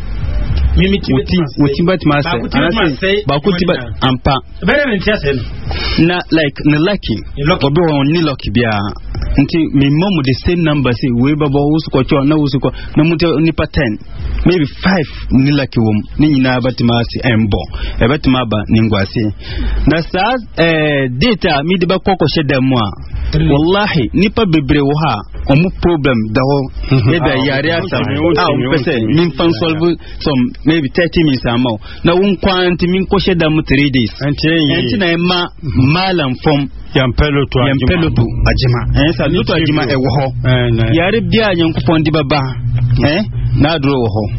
mimiti wuti batima say anase ba kuti ba ampa bere men tiase na like na lucky obi won ni lucky bia nti me mom the same number say we baba wusu ko cho na wusu ko na muti nipa ten maybe five ni lucky wom ni nyina batima say embo e batima ba ni ngwase na sa eh data mi de ba kokko shedam a wallahi nipa bebre wo ha omu problem da ho e da yare asam ah um pese min fan solve some maybe thirty minutes amount na un kwanti min ko shedam three days enti na ma malam from Yampeloto Yampeloto ajima eh sa luto ajima e wo ho yare bia nyankopon di baba eh na dro wo ho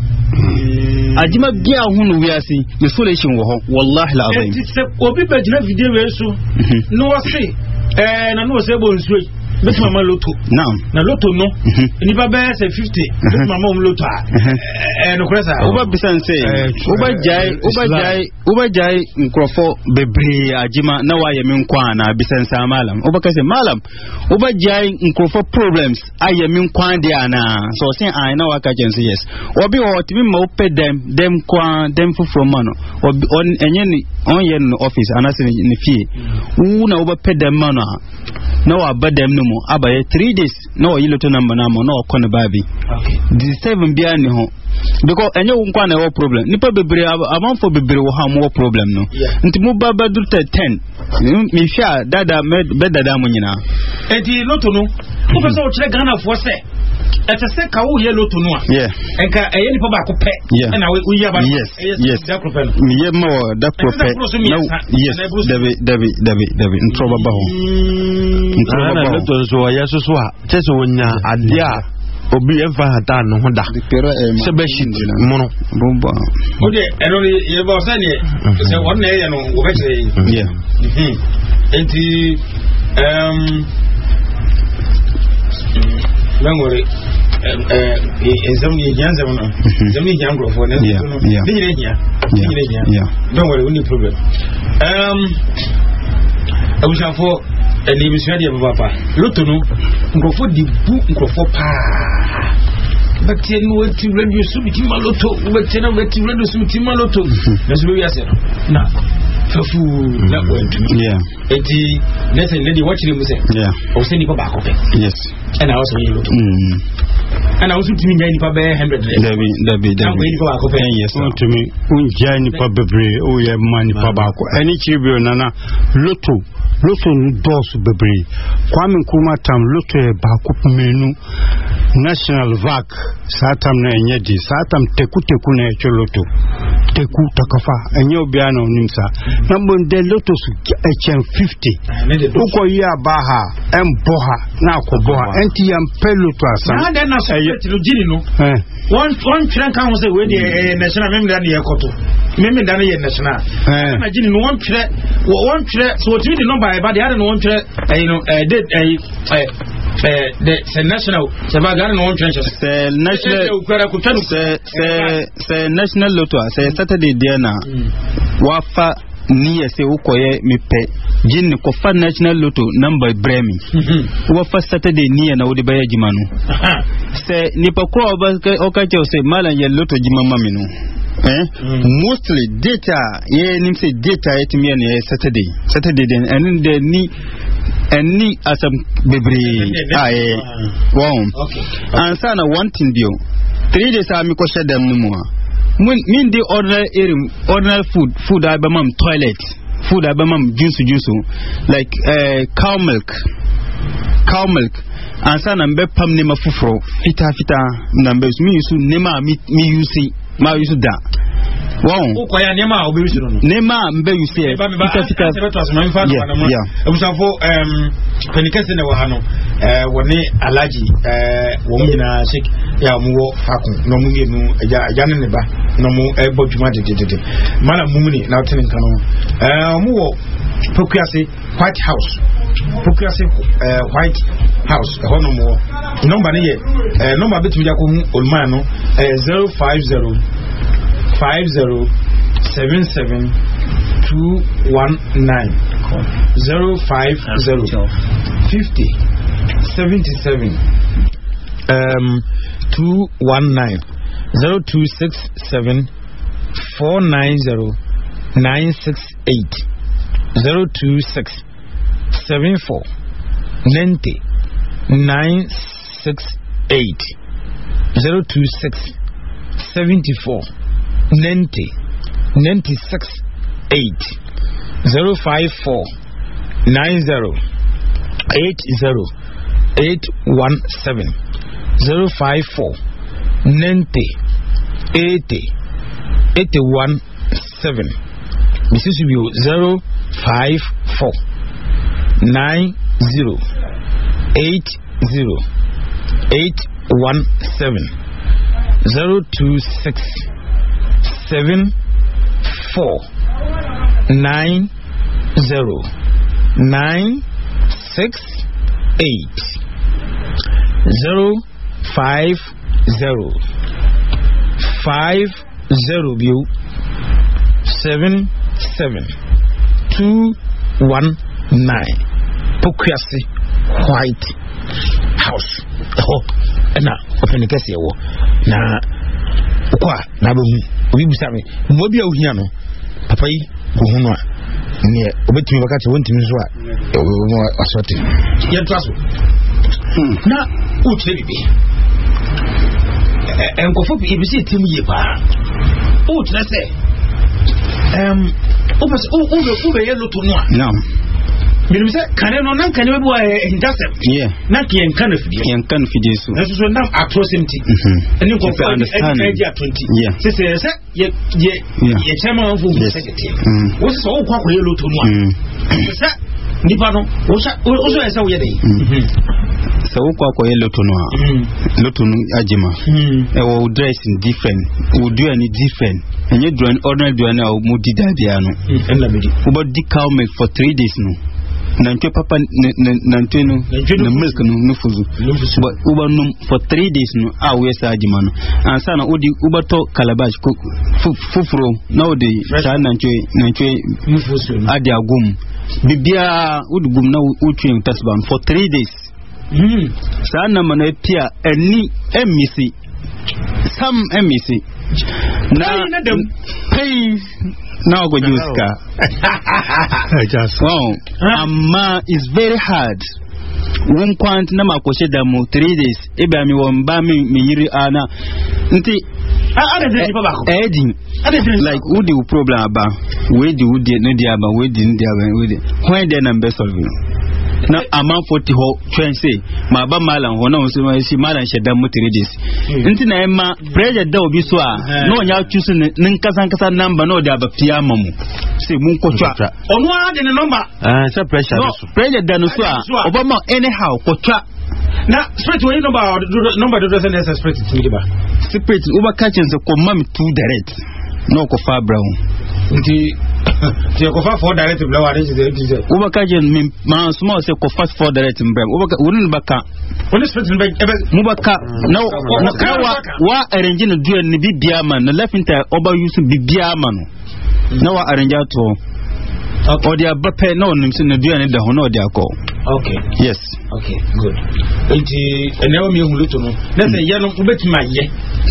ajima bia hunu wiasi the solution wo ho wallahi la azim obi be jina video we so no wase eh na no se bo nsuo bet mama loto naam na loto no ni baba say fifty bet mama um loto eh no kresa oba bisan say oba jai oba jai oba jai nkrofo bebre ajima na waye min kwa na bisan sa malam oba kase malam oba jai nkrofo problems aye min kwa dia na so say ai na waka jense yes obi o timi ma ope dem dem kwa dem fu from mano obi on enye ni on ye no office anase ni fie wu na oba pe dem mano na wa badam no mo abaye three days na o yiloto number na mo na o kono babi okay the seven bia ni ho because enye wo kwa na wo problem nipa bebre amon for bebre wo ha mo problem no nti mo baba du ten mi sha dada be dada mo nyina enti loto no ko pese o kire Ghana fo se ete se ka wo ye loto no a yeah enka eye nipa ba ko pe na we uya ba yes yes da profen ye mo da profen no yes david david david david ntroba ba ho ntroba ba loto so ya so so a teso wonya adia obi enfa hata no hoda se be shit mono bomba ode eno ye ba sa ne se won na ye no wo be che yeah mhm enti um Mangore eh eh zamni janza mona zamni jangro for na no ni ni nya ni nya don't worry we need problem um abusafo eni bisua de papa loto no nkrofo di bu nkrofo pa bakte no wati radio su biti maloto bakte na wati radio su biti maloto na so wi ase na fafu na wontu yeah eti nese lady watch ni muse yeah o se ni pa ba ko pe yes and I also loto mm and I also timi njai ni pa be one hundred dabi dabi dabi ni pa ba ko pe yes to me unjai ni pa bebre o ye mani pa ba ko eni chibio nana loto loto dos bebre kwame kuma tam loto e ba ko menu national vac satam na enye di satam teku teku na echo loto teku takafa enye obia na onimsa nambo de loto su echen fifty uko ya baha emboha na ko boha enti yam peloto asa na de na so tilogini no eh one one tren kan ho say we de national mem da ne ekoto mem da ne national eh na gini no one tren one tren so timi the number ba de ada no one tren eh you know eh de eh eh the national se ba gar no one tren se national se se se national lotto se Saturday dia na wafa niye se ukoye mipe jini ko fa national lotto number bremi wafa Saturday niye na udi baya jimanu se nipa kwa okache ose malan ya lotto jimama minu eh mostly data ye nimse data yetimia ni Saturday Saturday den and the ni any asam bebre aye wow and sana one thing dio three days ami ko shedam numu min the ordinary ordinary food food abamam toilet food abamam juice juice like uh, cow milk cow milk and sana mbe pam ne mafufro fita fita nambe mi yusu nema mi mi yusi ma yusu da wow uko ya nema obi yusu no nema mbe yusi fita fita yeah abusafo um penikese ne wa hano eh woni alaji eh wo nyina shek ya muwo fakun no mu yenu eja eja ne ba no mu ebo djuma dedede mala mumuni na otin kan no eh muwo pokuase White House pokuase eh White House eh hono mu number ne ye eh number betu ja ko hu olman no eh zero five zero five zero seven seven two one nine zero five zero fifty seventy seven um two one nine zero two six seven four nine zero nine six eight zero two six seven four ninety nine six eight zero two six seventy four ninety ninety six eight zero five four nine zero eight zero eight one seven zero five four ninety eighty eighty one seven. This is zero five four nine zero eight zero eight one seven zero two six seven four nine zero nine six eight zero five zero five zero view seven seven two one nine Pokuasi White House. Oh, na open kesi ewo na kwa na bo obi busa me mo bia ohia no papa yi ko hu no a ne obetimi bakati wontimi so a no asote ye traso na o tire bibi enkofo bi ebisi timu ye pa o tire se em o bas o o be ye loto no a no Bilim say kane no nan kane be boy hindasem yeah na kiyen kane fidie yen kan fidie so na so nam atrocity eni ko fa eni eji twenty yeah se se se ye ye ye chema of secretary wo se o kwa kwa ye loto no a se nipa no wo sha wo so ese wo ye dey se wo kwa kwa ye loto no a loto no ajima e wo dressing different wo do any different enye do an ordinary do na mo di dabia no en la bedi wo bo di cow milk for three days no Nanto papa nanto no na milk no no fuzu but uba num for three days no a we sa adima no ansa na odi uba to calabash fufuro na odi sa nanto nanto adi agum bibia udugum na utwe tasban for three days mm sa na mana pia eni emisi sam emisi na pay now go use car. Wow, amma is very hard. One point na makoshe damu three days. Ebe ami wamba mi miyiri ana. Nti Eddie, like who the problem about? Where do you no dia aba? Where did dia aba? Where when then I'm best solving. Na ama forty ho twen say ma ba malan ho na o se ma si malan she dan mutiri dis nti na ema pressure da obi so a no nya choose nin kasan kasan number no da ba pia mamu say mun ko twa onu a de ne number ah say pressure so pressure da no so a obama anyhow ko twa na spirit we number number do doesn't necessary spirit to ba spirit uba catching so ko mam two direct no ko fa brown nti ti ko fa for direct blow arrange the the uba kajen min ma small say ko fast for direct mbem uba wonu baka wonu spirit mbem mubaka na wa wa arrange no duel ni bibia man na left inter oba use bibia man na wa arrange to or dia bape na onum se na duel ni da ho na o dia ko okay yes okay good enti enewo mi ehulu to no na say ye no ubetima ye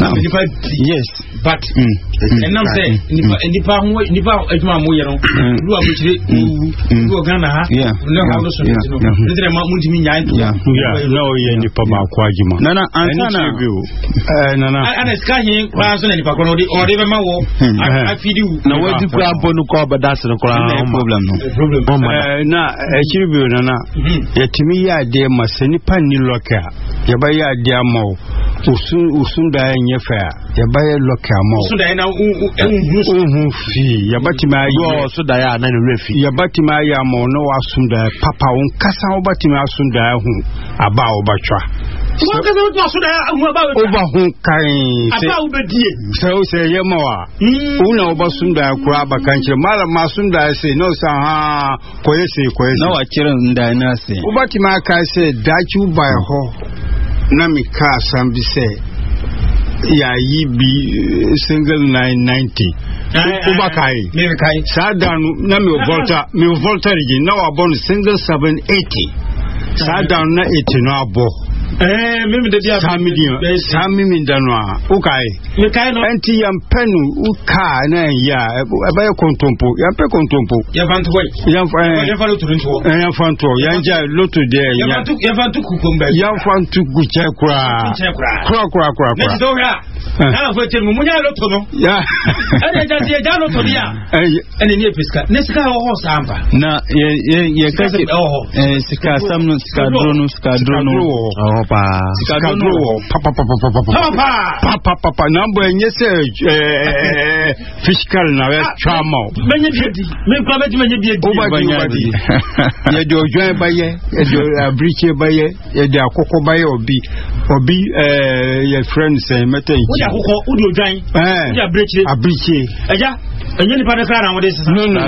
yes but and now say nipa nipa ho nipa adwuma mo ye no du abotire du ogana ha na ha no so no ndire ma mu ntimi nyaa to ya na o ye nipa ma kwa adwuma na na ansana eh na na ana ska hin kwa so na nipa ko no di o de be ma wo afidi na wo di kwa bonu ko badas no kwa problem no eh na e chiri bi na na yetimi ya de ma nipa ni loka ya ba ya de ama usun usun da enye fa ya ba ya loka ama usun da na uhu fi ya batima yo so da ya na ne refi ya batima ya ama no wasun da papa on kasa o batima asun da hu aba o batwa wọ́n kẹ́sẹ̀ wọ́n tún àṣúdà àwọn ọba wẹ̀. ọba hun kàrin. àbá òbẹ díẹ̀. sẹ o sẹ yẹ mọ wa. òun náà ọba sunda kura abakankyerẹ mala ma sunda ẹsẹ náà sọ hàn kọyẹ sẹ kọyẹ sẹ. náà wà kyerẹ nda ẹ náà sẹ. ọba tí ma ka sẹ dàkí ọba ẹ họ na mi ká asan bi sẹ yà yí bi single nine ninety Uba Kai. Sadanu, Nami Volta, Mi Volta, now about single seven eighty. Sadan na etinabo. Eh, mimi de dia Sami dio, Sami mindanwa. Ukai. Enti yam penu uka na ya eba kontompo, yam pe kontompo. Ya fantu boy. Yam fa ya fantu turinto. Eh yam fantu, yam ja loto de ya. Ya fantu ya fantu kukumba. Yam fantu guche kura. Kura kura kura kura. Ne doga. Na fa temu munya loto no. Ya. Ene ja je ja loto dia. Eh ene ni piska. Ne sika ho samba. Na ye ye ye kake eh sika samno sika drono sika drono. Papa, papa, papa, papa, papa, papa, number and yes, fiscal now, charmo. Many beauty, make comment when you be a body. You do join by ye, a breach by ye, a cocoa by or be, or be your friends, and metal. Would you join? A breach, a breach. And you put a car on this. No, no,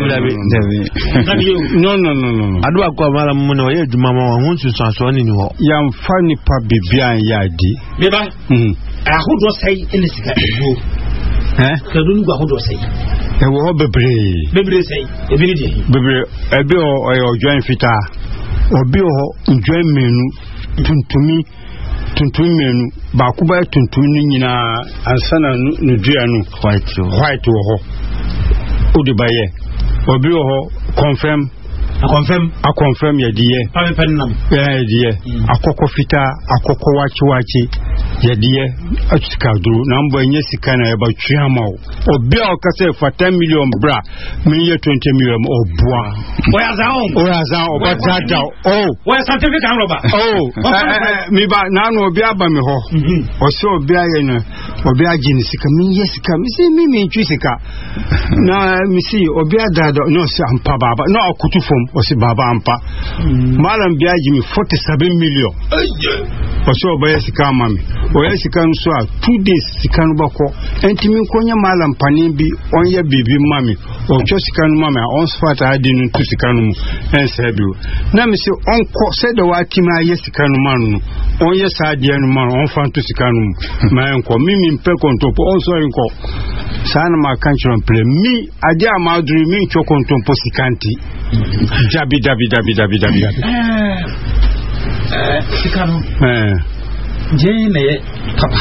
no, no, no. I do a call Mamma, Mamma, won't you son in your young funny puppy behind Yadi? Beba, I would not say in the cigar. Eh? Kadunga would say. There were Bebre, Bebre say, Bebre, a bill or joint fita, or bill joint menu to me. Tuntumenu bakuba tuntuni nyina ansana nuduanu white white wo odibaye obi wo confirm a confirm a confirm ye die pa me pennam ye die akoko fita akoko wachi wachi ye die atsika duru na mbo enye sika na ye ba twiama obi a okase for ten million bra me ye twenty million obua oya za on oya za oba dada oh oya certificate an roba oh me ba na no obi aba me ho o se obi aye no obi agini sika me ye sika me se me me twi sika na me si obi adada no se ampa baba no akutu fom o se baba ampa malam biaji me forty-seven million o se obi sika mami o ye sika nso a two days sika no bako entimi konya malam panin bi onye bibi mami o cho sika no mami on sfata adi no tu sika no ense bi na me se onko se de watima ye sika no manu onye sa dia no manu on fan tu sika no ma enko mimi mpe kontopo on so enko sana ma kanchron ple mi ade amadru mi cho kontopo sikanti jabi dabi dabi dabi dabi eh eh sika no eh jene papa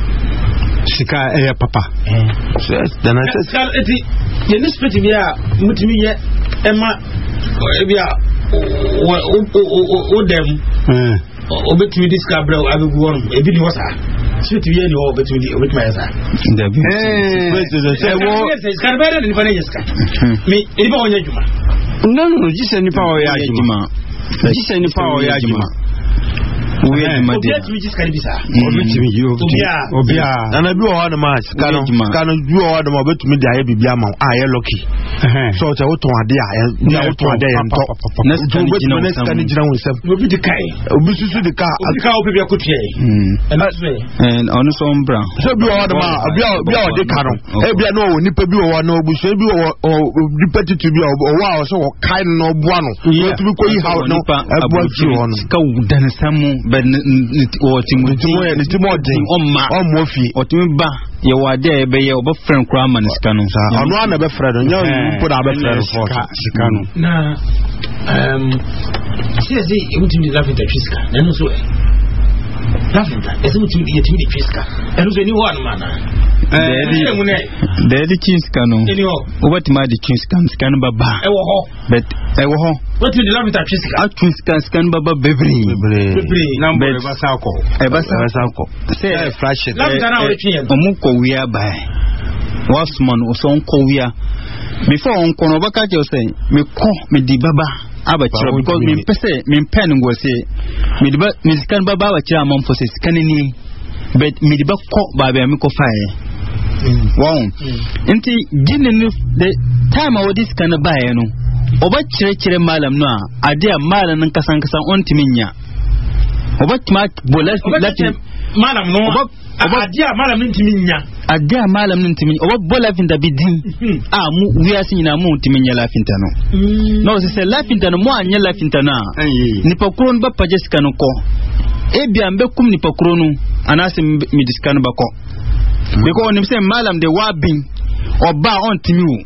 sika eh papa eh dana sika eti ye ni spiti bia mutimi ye ema bia o o o dem eh obetimi diska bra abegu won ebi ni wasa spiti ye ni o betimi obetimi ya sa ndabi eh wo sika bra ni fane yeska mi ebi ba onye juma no no jise ni pa o ya juma jise ni pa o ya juma we e ma de obi just can be sa obi timi yo obi a na bi o wa na ma kanu kanu bi o wa na ma betumi de aye bibia ma a ye lucky so te woton ade a ya woton ade ye nto na skan jina won sem obi de kai obi susu de ka obi ka obi ko tie and on so mbra so bi o wa na ma bi o bi o de kanu e bia na o nipa bi o wa na obu so bi o nipa titu bi o wa so o kai no bua no betumi ko yi ha no e bua ti won ka wudan samu but o timu timu e timu odin omma omofi otimba ye wade e be ye obo friend kra man skanu ono ana be friend nya you put abi friend for skanu na um siezi e mutimi la fita fiska na no so la fita e se mutimi ye timi fiska e no so ni one man eh dedi kinskanu obatima di kinskanu skanu baba e wo ho but e wo ho what you love it at fiska at fiska skan baba bebri bebri number e basa ko e basa ko say flash it omu ko wia bai wasman o so ko wia before on kono baka je say me ko me di baba abachira because me pese me pen ngo say me di ba me skan baba abachira am for say skan ni but me di ba ko baba me ko fae wow inti ginin the time of this kind of buy no oba chire chire malam no ade malam nan kasan kasan on timinya oba tma bolas latin malam no oba ade malam nan timinya ade malam nan timinya oba bola finta bidin ah mu wiya sinyina mu timinya la finta no no se se la finta no mo anya la finta na ni pakron ba pajes kan ko e bia mbe kum ni pakronu anase mi diskan ba ko because when say malam de wabin oba on timi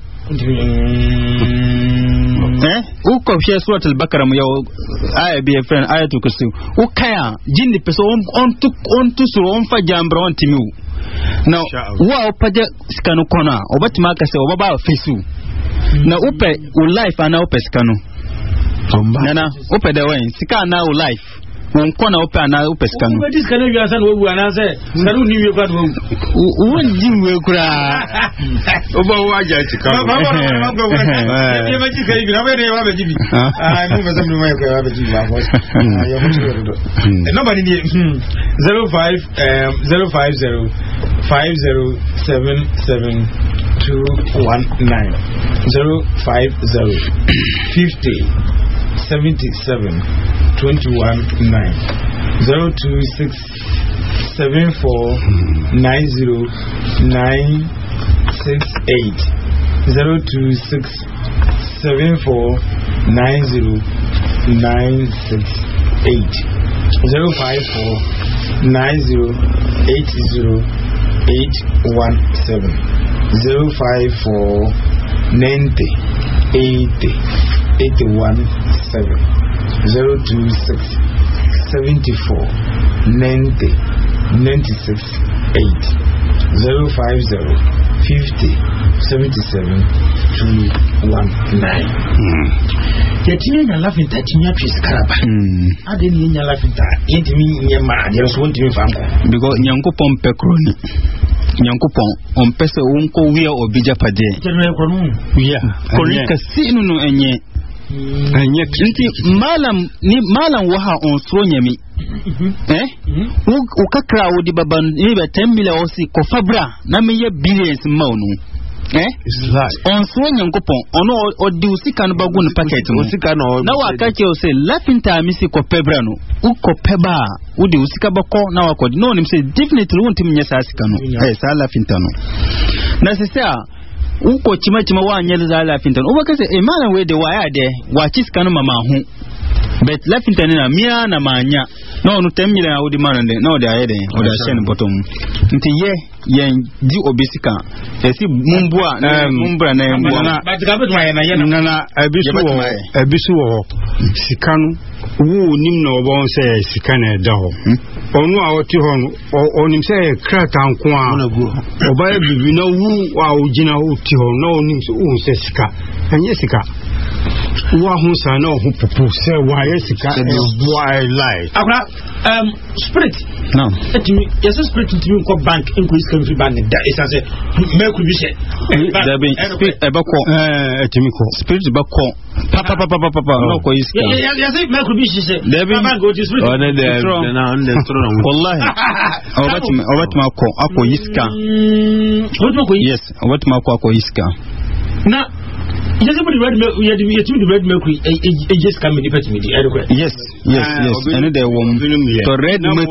eh u ko she surat al-baqara mu yaw aya bi friend aya to kusu u kaya jinni peso on tu on tu so on fa jambra on timi now wa opaje skanu kona obatima ka se obaba fesu na upe u life ana upe skanu nana upe de wen sika na u life won kona upe ana upe skanu upe dis kanu ya san wo ana se skanu ni we kwado won di we kura oba wa ja sika ba ba ba ba ba ba ji kai bi na be wa be ji bi ah no be sam no mai ko wa be ji ba ko ya mo ji do number ni zero five um zero five zero five zero seven seven two one nine zero five zero fifty seventy seven twenty one nine zero two six seven four nine zero nine six eight zero two six seven four nine zero nine six eight zero five four nine zero eight zero eight one seven zero five four ninety eighty eighty one seven zero two six seventy four ninety ninety six eight zero five zero fifty seventy seven two one nine. Yetini na lafinta tinya twis karaba. Ade ni nya lafinta yetimi nyema ade so wontimi famko. Because nyankopon pekroni. Nyankopon on pese wonko wiya obija pade. Tene ko nu. Wiya. Ko ni kasinu no enye. Enye nti malam ni malam waha on so nyami. Eh? Wo kakra wo di baban ni be ten million osi ko fabra na me ye billions maunu. Eh? On so nyankopon ono odi usika no bagu no packet mu usika no na waka che o say lafinta mi si ko pebra no u ko peba udi usika bako na wakodi no nim say definitely won't me nyesa asika no eh sa lafinta no na se say u ko chima chima wa nyel za lafinta no o baka say e malan we de wa ya de wa chiska no mama hu bet lafinta na mia na manya no no ten million awudi manande no de ayede o da shen bottom nti ye yen di obisika esi mumbua na mumbra na mbua but ka betu ma na ye na na abisu wo abisu wo sikanu wo nim na obo se sikana da ho onu a oti ho no onim se krata nko a oba bibi na wu wa ogina oti ho na onim se wo se sika anye sika wa hu sa na ho pupu se wa ye sika e boy life akra um spirit no etimi yes spirit timi ko bank increase country bank da isa se make we say da be spirit e ba ko eh etimi ko spirit ba ko papa papa papa papa no ko iska yes yes make we say da be bank go to spirit oh na de na on the throne wallahi obatma obatma ko ako iska obatma ko yes obatma ko ako iska na yes but red milk you you the red milk e just come in the me yes yes yes and the one so red milk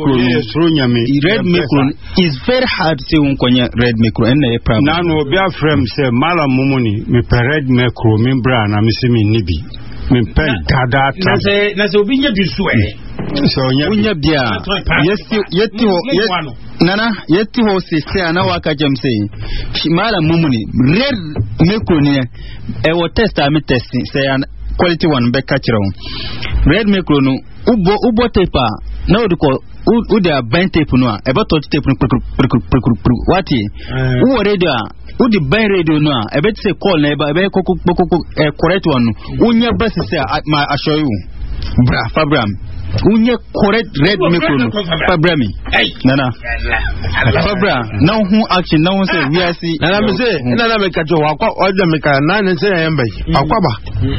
red milk is very hard to unkonya red milk and the problem na no be afrem say mala mumuni me red milk me bra na me simi nibi me pen dada na say na say obinya bi so eh so unya bia yes yeti ho nana yeti ho se se ana waka jam say mala mumuni red milk ni e wo test am test say quality one be catch red milk no ubo ubo tape na odiko u da band tape no e be touch tape no wati u radio u di band radio no e be say call na e be kokoko correct one unya best say ma assure you bra fabram unye correct red micro no fabra mi nana fabra na hu action na hu say we are see nana me say nana me ka jo akwa ojo me ka na ne say yemba akwaba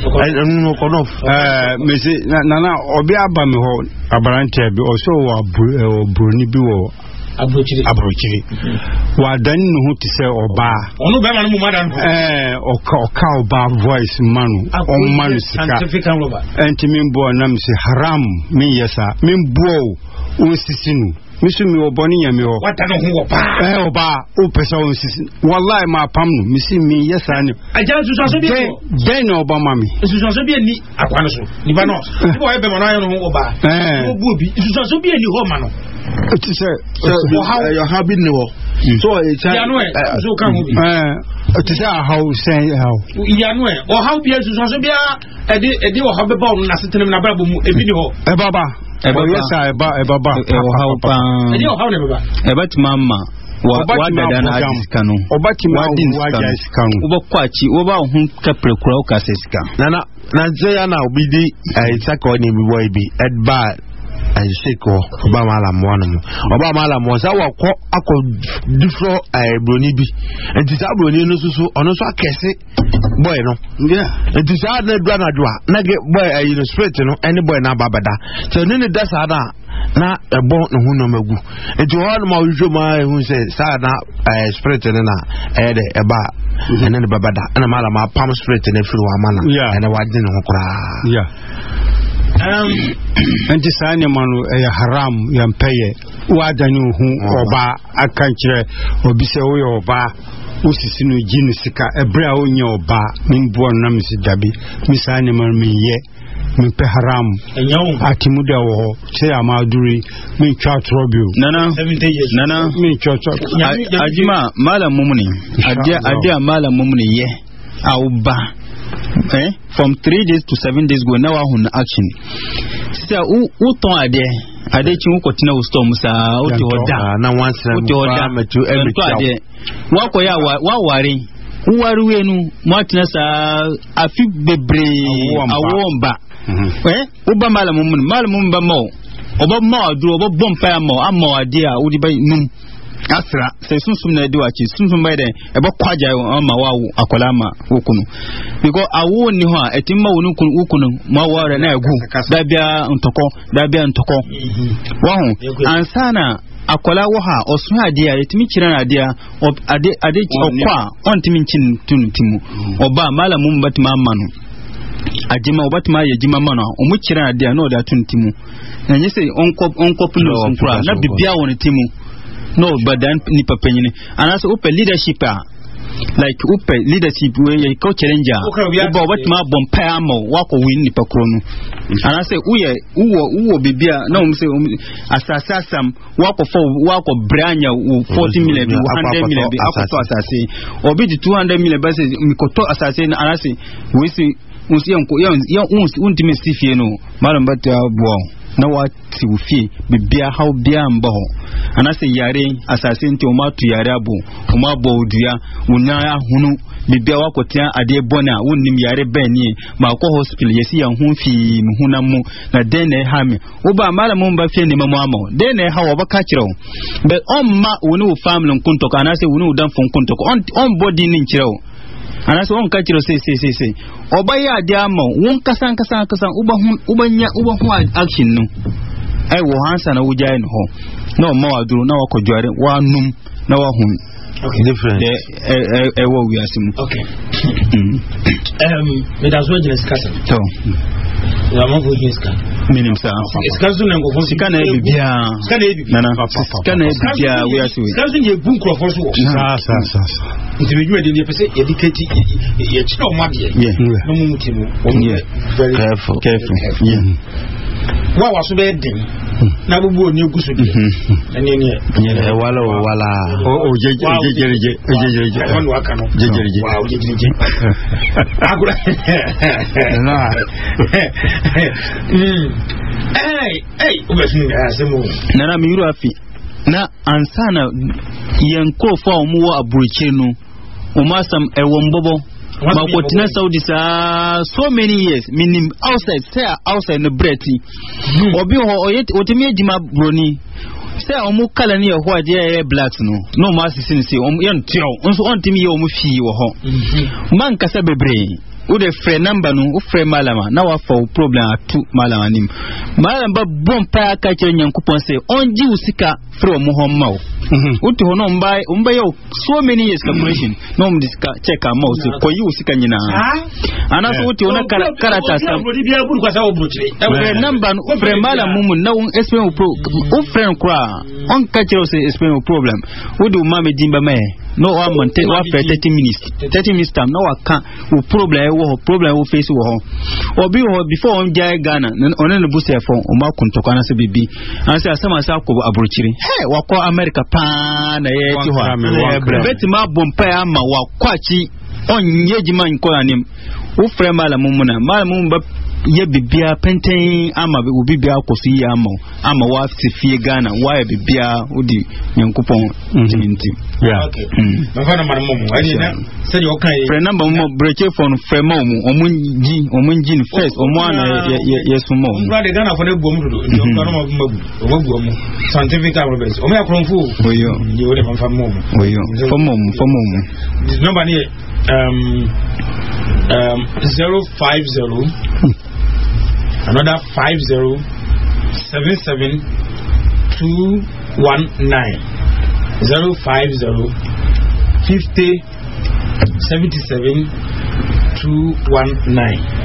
no ko no eh me say nana obi aba me ho abarante bi o so wa burni bi wo abrochiri abrochiri wa dan no hu ti say oba onu be ma no mu madan eh o ka o ka oba voice manu o manu sika scientific and roba enti min bo nam si haram min yesa min bo o sisinu misu mi oboni nyame ho wata no hu oba eh oba o pesa o sisinu wallahi ma pam no misi mi yesa ni ajala su so bi den no oba mami su so bi ni akwa no so ni ba no ni bo e be mo na yo no hu oba eh o bu bi su so bi ni ho ma no ti say your habit ni wo so Yanwe so come eh to say how say how Yanwe or how be so so be e de e de wo ha be ba no na setenem na brabo mu e bi ni ho e baba e baba yes e ba e baba e how pa e de how na baba e bat mama wa wa dada na asika no obati ma wa ja asika no ubakwachi oba hu kaprekura o kasesika nana na nze ya na obidi e saka oni bi boy bi edba Sheko Obama la Mono Obama la Mosa wako ako different uh, broni bi and this broni no so ono so akese boy no yeah and this are na dwa na dwa na get boy uh, you know straight no any boy na babada so no that sada na ebo no hu no magu and you all ma ujo ma hu say sada uh, straight na eh de eba and then babada and mala ma palm straight na firi wa mana and wa din ho kra yeah um and this animal eh haram yampeye wadanu hu oba akankire obi se wo oba usisi no ginu sika ebre a onye oba mimbo na misidabi misa animal mi ye mi pe haram atimuda wo se amaduri mi twa trobio nana nana mi twa ajima mala mumuni adia adia mala mumuni ye auba eh from three days to seven days go now on action say u u ton ade ade chi ko tina u storm sa u ti oda na wan sra u ti oda metu ade wa ko ya wa ware u ware wenu mo tina sa afi bebre awomba eh u ba mala mumun mala mumun ba mo oba ma aduro oba bompa mo amma ade a u di bai num asra se sunsum na ediwa chi sunsum bai de ebe kwaja ma wawu akola ma okunu because awu ni ho a etimma wonu kunu okunu ma ware na egu da bia ntoko da bia ntoko wa hu ansana akola wo ha osu ade a etimi kira na ade a ade ade okwa ontimi nchin tunutimu oba mala mum batima manu ajima obatima ye jima manu omu kira na ade a no da tunutimu na nyese onko onko puno sunkura na bibia woni timu no but then ni papenyine and also upe leadership like upe leadership we ye ko challenger uba what ma bompa mo wako win ni pakrono and I say uye uwo uwo bibia na um say asasa sam wako for wako branya forty million one hundred million akoto asase obi di two hundred million base mikoto asase and I say we see unsi yanko yan unsi untime sifie no malam batia buo na wati ufi bibia how bia mbo anase yare asase nti o matu yare abu o mabo odua unya hunu bibia wakotia ade bona wonnim yare bani ma ko hospital yesi ya hu fi muhuna mu na dene hame oba mala mu mba fi ni mamu amo dene ha wo baka kiro be on ma wonu family kunto anase wonu dan fon kunto on on body nin kiro anase on ka kiro se se se se oba ya dia mo won kasan kasan kasan uba hu ubanya uba hu action no ai wo hansa na wujai no ho no ma waduru na wako jware wa num na wa hu okay different eh eh wo wi asimu okay um me da zo jina skasa to ya mo go jina skasa minim sa skazu na ngofo sikana e bibia sikana e bibia nana sikana e bibia wi asimu skazu ye bun krofo so sa sa sa nti be dwuma de ne pese ye dikati ye chino made yeah no mu mutimu yeah very careful careful yeah wa wa so be den na bubu oni gusu bi ene ne e wala wala o o jeje jeje jeje jeje wanu akano jeje jeje wa jeje jeje agura na mm eh eh o be sin asemu na na miru afi na ansana yanko fa omu wa aburuche no o masam ewo mbobo makotina Saudi sa so many years minim outside say outside no breti obi ho oyet otimi ejima broni say omu kala ni ho ade blacks no no ma sisin say omu yan tio onso ontimi ye omu fi wo ho man kasa bebre u de frɛ number no u frɛ malama na wa fa problem atu malama nim malama bom pa ka kire nyankopon sɛ onji usika frɛ mo ho mawo uti ho no mbai mbai yo so many years calculation no m diska check am out ko yi usika nyina ana so uti ona kara karata sam frɛ number no frɛ malama mun na un explain pro u frɛ kra on ka kire sɛ explain problem u do mama dimba me no wa monte wa frɛ thirty minutes thirty minutes time no wa ka u problem wo problem wo face wo ho obi ho before on jai Ghana on no busa fo o ma kuntokwa na se bibi an se asama sa ko aburuchiri he wakọ America pa na ye ti ho beti ma bompa ya ma wakwachi onye jima nko anim wo frɛ malamu mu na malamu ba ye bibia penten ama obi bia akoso yi ama ama wa fie Ghana wa ye bibia odi nyankopɔn ntinti yeah okay na fa na malamu mu ani na sɛ de okan frɛ number mu break phone frɛ ma mu omu ji omu ji ni first omu ana ye ye sumo mu ngwa de Ghana fo na buom dodo ndio ka no magu omu buom scientific arrobes omu ya kronfu oyo ni wole fa mu oyo fa mu fa mu number ni um um zero five zero another five zero seven seven two one nine zero five zero fifty seventy seven two one nine.